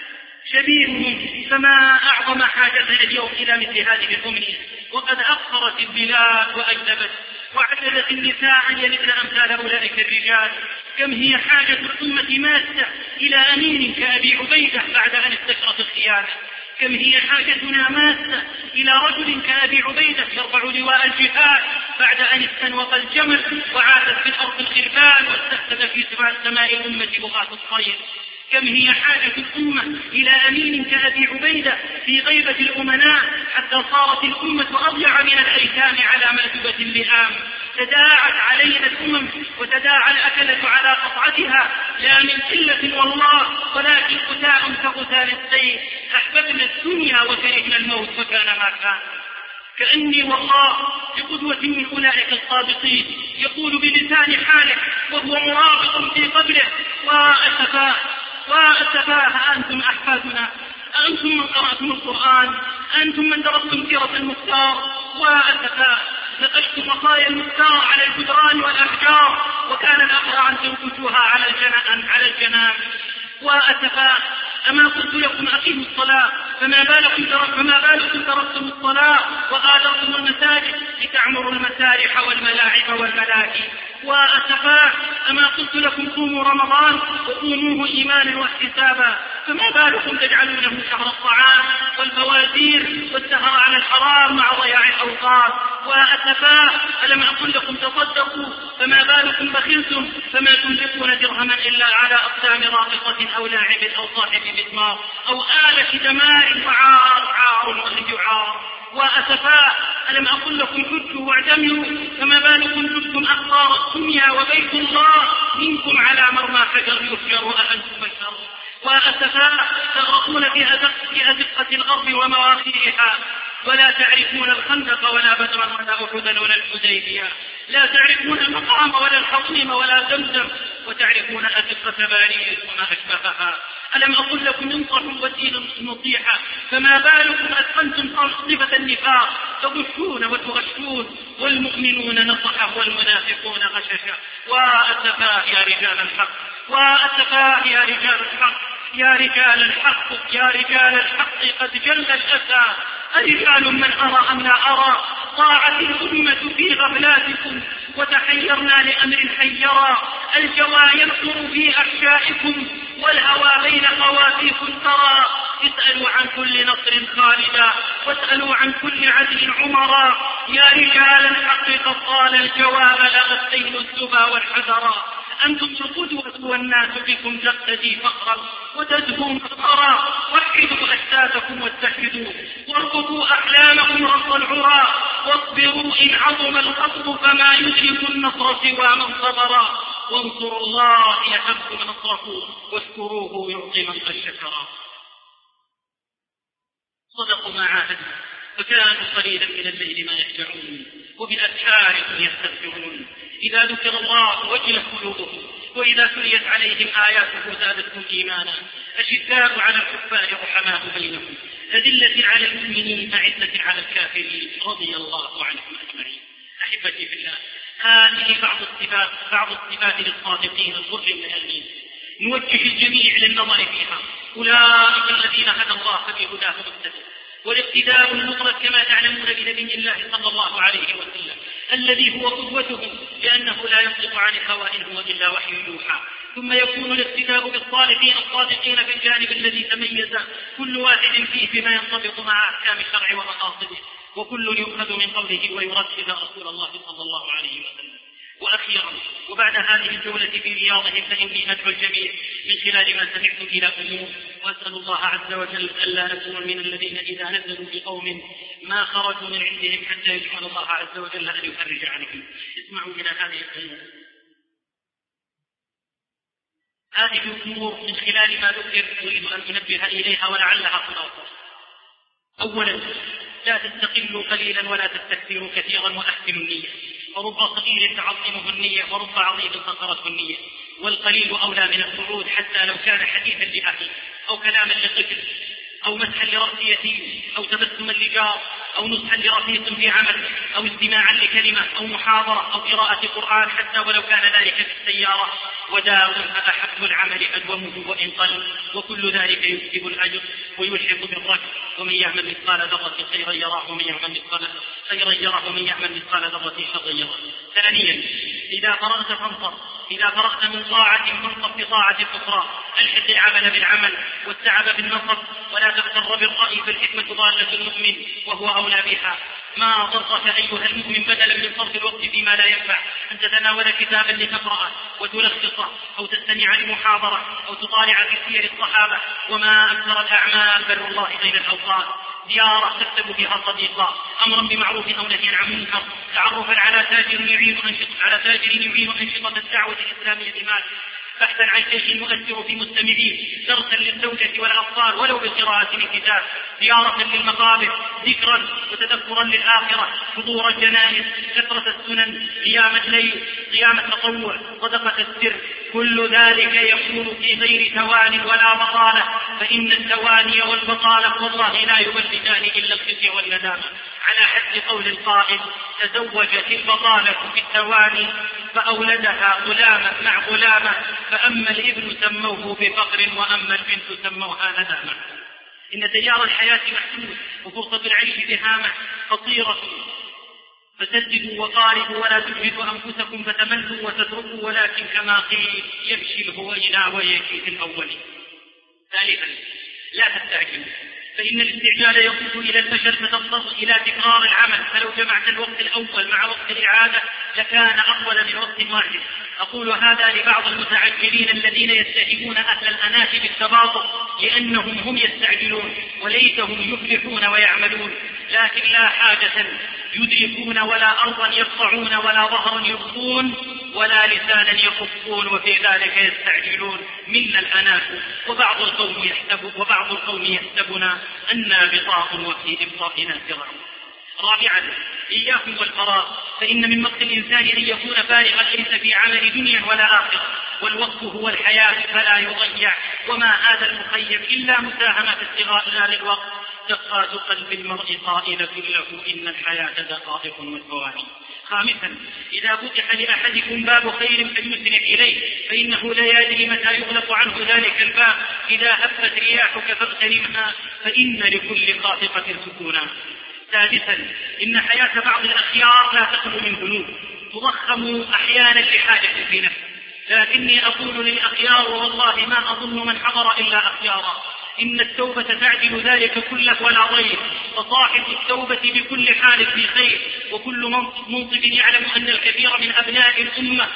شبيههم، فما أعظم حاجتنا اليوم إلى مثل هذه الأمنية. وقد أقصرت البلاد وأجلبت وعددت النساء أن يلدن أمثال أولئك الرجال. كم هي حاجة الأمة ماسة إلى أمين كأبي عبيدة بعد أن استشرت الخيانة. كم هي حاجتنا ماسة إلى رجل كأبي عبيدة يرفع لواء الجهاد بعد أن استنوق الجمل وعادت في الأرض الخربان واستخدم في سماء الأمة بغاة الطير. كم هي حاجة الأمة إلى أمين كأبي عبيدة في غيبة الأمناء حتى صارت الأمة أضيع من الأيتام على مأدبة اللئام. تداعت علينا الأمم وتداعى الأكلة على قطعتها، لا من قلة والله ولكن قتاء كقتال السيف. أحببنا الدنيا وكرهنا الموت فكان ما كان. كأني والله بقدوة من أولئك الصادقين يقول بلسان حاله وهو مرابط في قبره: وأسفا وأسفاه أنتم أحفادنا، أنتم من قرأتم القرآن، أنتم من درستم سيرة المختار، وأسفاه نقشتم وصايا المختار على الجدران والأحجار، وكان الأحرى أن تنكشوها على الجنان على الجنان. وأسفاه أما قلت لكم أقيموا الصلاة فما بالكم فما بالكم تركتم الصلاة وغادرتم المساجد لتعمروا المسارح والملاعب والملاهي. وأسفاه أما قلت لكم صوموا رمضان وصوموه إيمانا واحتسابا فما بالكم تجعلونه شهر الطعام والبوازير والسهر على الحرام مع ضياع الأوقات. وأسفاه ألم أقل لكم تصدقوا فما بالكم بخلتم فما تنفقون درهما إلا على أقدام راقصة أو لاعب أو صاحب مسمار أو آلة دمار وعار عار وغي عار. وأسفاه ألم أقل لكم حجوا واعتمروا فما بالكم جبتم أقطار الدنيا وبيت الله منكم على مرمى حجر يفجر وأنتم بشر. وأسفاه تغرقون في أزقة الأرض ومواخرها ولا تعرفون الخندق ولا بدرا ولا أحدا ولا الحديبية، لا تعرفون المقام ولا الحطيم ولا زمزم وتعرفون أزقة باريس وما أشبهها. ألم أقل لكم انصحوا وسيل نصيحة فما بالكم أتقنتم صفة النفاق تغشون وتغشون والمؤمنون نصحه والمنافقون غششا. وأسفاه يا رجال الحق، وأسفاه يا رجال الحق، يا رجال الحق، يا رجال الحق قد جل الأسى أرجال من أرى أم لا أرى ضاعت الأمة في غفلاتكم وتحيرنا لأمر حيرا الجوى ينصر في أحشائكم والهوى بين خواتيكم ترى اسألوا عن كل نصر خالدا واسألوا عن كل عدل عمرا يا رجال الحق قد طال الجواب لغت سيل السبا والحذرا أنتم القدوة والناس بكم تقتدي فخرا وتزهو مفخرا وحدوا أجسادكم واتحدوا واربطوا أحلامكم رص العرى واصبروا إن عظم الخطب فما يدرك النصر سوى من صبرا وانصروا الله يحبكم نصره واشكروه يعطي من قد شكرا. صدقوا ما عاهدوا فكانوا قليلا من الليل ما يهجعون وبالأسحار هم يستغفرون إذا ذكر الله وجلت قلوبهم وإذا تليت عليهم آياته زادتهم إيمانا أشداء على الكفار رحماء بينهم أذلة على المؤمنين أعزة على الكافرين رضي الله عنهم أجمعين. أحبتي في الله هذه بعض الصفات بعض الصفات للصادقين الغر الميامين نوجه الجميع للنظر فيها. أولئك الذين هدى الله فبهداه مقتدى والاقتداء المطلق كما تعلمون بنبي الله صلى الله عليه وسلم الذي هو قدوتهم لأنه لا ينطق عن الهوى إن هو إلا وحي يوحى. ثم يكون الاقتداء بالصالحين الصادقين في الجانب الذي تميز كل واحد فيه بما ينطبق مع أحكام الشرع ومقاصده وكل يؤخذ من قوله ويرد إلى رسول الله صلى الله عليه وسلم. وأخيرا وبعد هذه الجولة في رياضهم فإني أدعو الجميع من خلال ما سمعت إلى أمور وأسأل الله عز وجل ألا نكون من الذين إذا نزلوا بقوم ما خرجوا من عندهم حتى يجعل الله عز وجل أن يفرج عنهم. اسمعوا إلى هذه الأمور. هذه الأمور من خلال ما ذكر أريد أن أنبه إليها ولعلها خلاصة. أولا لا تستقلوا قليلا ولا تستكثروا كثيرا وأحسنوا النية فرب صغير تعظمه النية ورب عظيم فقرته النية والقليل أولى من الصعود حتى لو كان حديثا لأخي أو كلاما لطفل أو مسحا لرأس يتيم أو تبسما لجار أو نصحا لرفيق في عمل أو استماعا لكلمة أو محاضرة أو قراءة قرآن حتى ولو كان ذلك في السيارة وداوم فأحب العمل أدومه وإن قل وكل ذلك يكتب الأجر ويلحق بالركب ومن يعمل مثقال ذرة خيرا يراه ومن يعمل مثقال خيرا يراه ومن يعمل مثقال ذرة شرا يراه. ثانيا إذا فرغت فانصر إذا فرغت من طاعة فانصر بطاعة أخرى الحق العمل بالعمل والتعب بالنصر ولا تغتر بالرأي فالحكمة ضالة المؤمن وهو أولى بها. ما ضرك أيها المؤمن بدلا من صرف الوقت فيما لا ينفع أن تتناول كتابا لتقرأه وتلخصه أو تستمع لمحاضرة أو تطالع في سير الصحابة. وما أكثر الأعمال بر الله بين الأوقات زيارة تكتب فيها صديقا أمرا بمعروف أو نهيا عن منكر تعرفا على تاجر يعين أنشطة على تاجر يعين أنشطة الدعوة الإسلامية بمال بحثا عن شيء يؤثر في مستمعيه، درسا للزوجة والأطفال ولو بقراءة الكتاب، زيارة للمقابر، ذكرا وتذكرا للآخرة، حضور الجنائز، كثرة السنن، قيام الليل، قيام التطوع، صدقة السر، كل ذلك يكون في غير توان ولا بطالة، فإن التواني والبطالة والله لا يولدان إلا الخزي والندامة، على حد قول القائل: تزوجت البطالة في التواني فأولدها غلامة مع غلامة، فأما الابن سموه بفقر وأما البنت سموها ندامة. إن تيار الحياة محدود، وفرصة العيش بهامة خطيرة، فسددوا وقاربوا ولا تجهدوا أنفسكم فتملوا وتتركوا، ولكن كما قيل يمشي الهوينا ويكي في الأول. ثالثا، لا تستعجلوا، فإن الاستعجال يقود إلى الفشل، فتضطر إلى تكرار العمل، فلو جمعت الوقت الأول مع وقت الإعادة لكان أطول من وقت واحد. أقول هذا لبعض المتعجلين الذين يتهمون أهل الأناة بالتباطؤ لأنهم هم يستعجلون وليتهم يفلحون ويعملون، لكن لا حاجة يدركون، ولا أرضا يقطعون، ولا ظهرا يبطون، ولا لسانا يخفون، وفي ذلك يستعجلون منا الأناة، وبعض القوم يحسب وبعض القوم يحسبنا أنا بطاء وفي إبطائنا سرع. رابعا، إياكم والفراغ، فإن من وقت الإنسان أن يكون فارغا ليس في عمل دنيا ولا آخرة، والوقت هو الحياة فلا يضيع، وما هذا المخيب إلا مساهمة استغلال الوقت. دقات قلب المرء قائلة له إن الحياة دقائق وثواني. خامسا، إذا فتح لأحدكم باب خير فليسرع إليه، فإنه لا يدري متى يغلق عنه ذلك الباب، إذا هبت رياحك فاغتنمها، فإن لكل خاطفة سكونا. سادسا، إن حياة بعض الأخيار لا تخلو من ذنوب تضخم أحيانا لحاجة في نفسه، لكني أقول للأخيار والله ما أظن من حضر إلا أخيارا، إن التوبة تعدل ذلك كله ولا ضير، فصاحب التوبة بكل حال في خير، وكل منصف يعلم أن الكثير من أبناء الأمة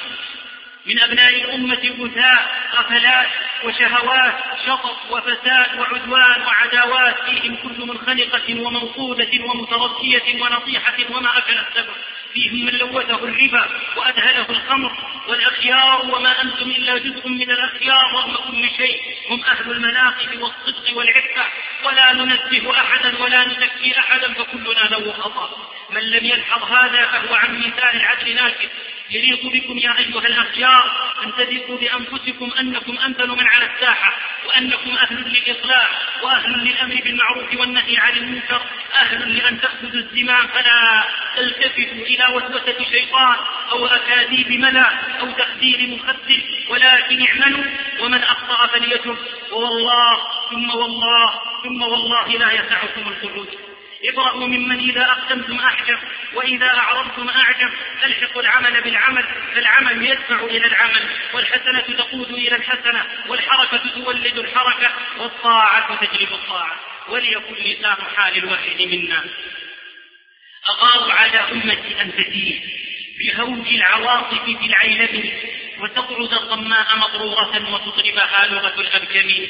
من أبناء الأمة غثاء، غفلات وشهوات، شطط وفساد وعدوان وعداوات، فيهم كل منخنقة وموقودة ومتربية ونصيحة وما أكل السبع، فيهم من لوثه الربا وأدهله الخمر، والأخيار وما أنتم إلا جزء من الأخيار رغم كل شيء، هم أهل المناقب والصدق والعفة، ولا ننزه أحدا ولا نزكي أحدا، فكلنا له خطأ. من لم يلحظ هذا فهو عن مثال العدل ناكب. يليق بكم يا أيها الأخيار أن تذكروا بأنفسكم أنكم أمثل من على الساحة، وأنكم أهل للإصلاح، وأهل للأمر بالمعروف والنهي عن المنكر، أهل لأن تأخذوا الزمام فلا تلتفتوا إلى وسوسة شيطان أو أكاذيب ملا أو تخدير مخدر، ولكن اعملوا، ومن أخطأ فليتب، ووالله ثم والله ثم والله لا يسعكم الخلود. ابرأوا ممن إذا أقدمتم أحجم وإذا أعرضتم أعجم، تلحقوا العمل بالعمل، فالعمل يدفع إلى العمل، والحسنة تقود إلى الحسنة، والحركة تولد الحركة، والطاعة تجلب الطاعة. وليكن لسان حال الواحد منا أغار على أمتي أن تسير بهوج العواطف في العيلم، وتقعد الضماء مضرورة وتضربها لغة الأبكم،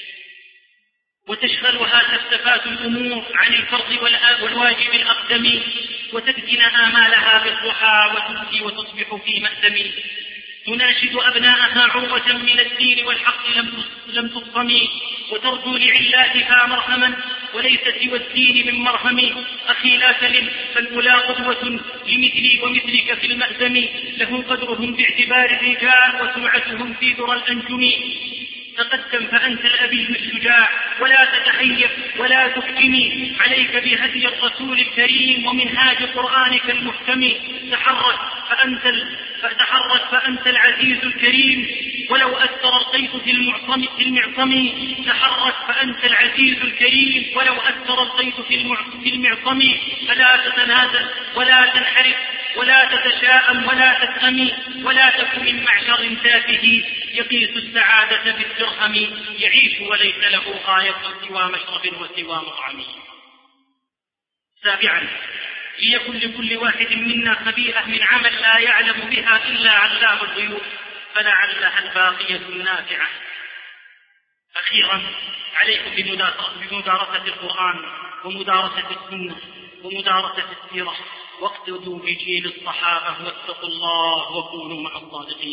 وتشغلها سفسفات الأمور عن الفرض والواجب الأقدم، وتفتن آمالها بالضحى وتبكي وتصبح في مأثم، تناشد أبناءها عروة من الدين والحق لم تصم، وترجو لعلاتها مرهما وليس سوى الدين من مرهم. أخي لا تلم، فالأولى قدوة لمثلي ومثلك في المأثم، لهم قدرهم باعتبار الرجال وسمعتهم في ذرى الأنجم. تقدم فأنت الأبي الشجاع، ولا تتحيف ولا تحكمي، عليك بهدي الرسول الكريم ومنهاج قرآنك المحكم. تحرك فأنت ال... فتحرك فأنت العزيز الكريم، ولو أثر القيس في المعصم في المعصم تحرك فأنت العزيز الكريم، ولو أثر القيس في المعصم. فلا تتنازل ولا تنحرف ولا تتشاءم ولا تسأم، ولا تكن من معشر تافه يقيس السعادة بالدرهم، يعيش وليس له غاية سوى مشرب وسوى مطعم. سابعا، ليكن لكل واحد منا خبيئة من عمل لا يعلم بها إلا علام الغيوب، فلعلها الباقية النافعة. أخيرا، عليكم بمدارسة القرآن ومدارسة السنة ومدارسة السيرة، واقتدوا بجيل الصحابة، واتقوا الله وكونوا مع الصادقين.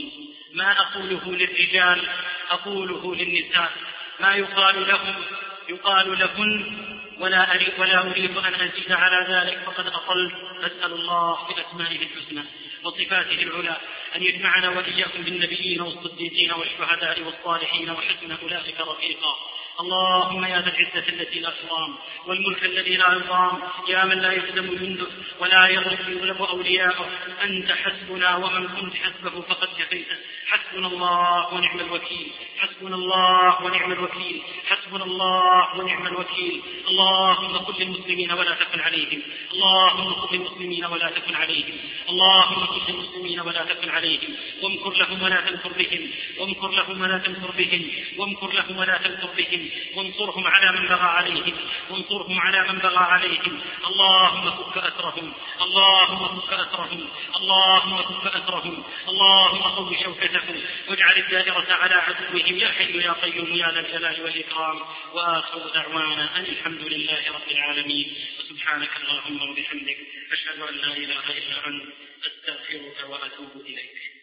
ما أقوله للرجال أقوله للنساء، ما يقال لهم يقال لهن، ولا أريد, ولا أريد أن أزيد على ذلك فقد أطلت. أسأل الله بأسمائه الحسنى وصفاته العلى أن يجمعنا وإياكم بالنبيين والصديقين والشهداء والصالحين وحسن أولئك رفيقا. اللهم يا ذا العزة التي لا ترام والملك الذي لا يضام، يا من لا يهزم جنده ولا يغلب أولياءه، أنت حسبنا ومن كنت حسبه فقد كفيته. حسبنا الله ونعم الوكيل، حسبنا الله ونعم الوكيل، حسبنا الله ونعم الوكيل. اللهم كن للمسلمين ولا تكن عليهم، اللهم كن للمسلمين ولا تكن عليهم، اللهم كن للمسلمين ولا تكن عليهم، وامكر لهم ولا تمكر بهم، وامكر لهم ولا تمكر بهم، وامكر لهم ولا تمكر بهم، وانصرهم على من بغى عليهم، وانصرهم على من بغى عليهم. اللهم فك أسرهم، اللهم فك أسرهم، اللهم فك أسرهم، اللهم قو شوكتهم، واجعل الدائرة على عدوهم يا حي يا قيوم يا ذا الجلال والإكرام. وآخر دعوانا أن الحمد لله رب العالمين. وسبحانك اللهم وبحمدك أشهد أن لا إله إلا أنت أستغفرك وأتوب إليك.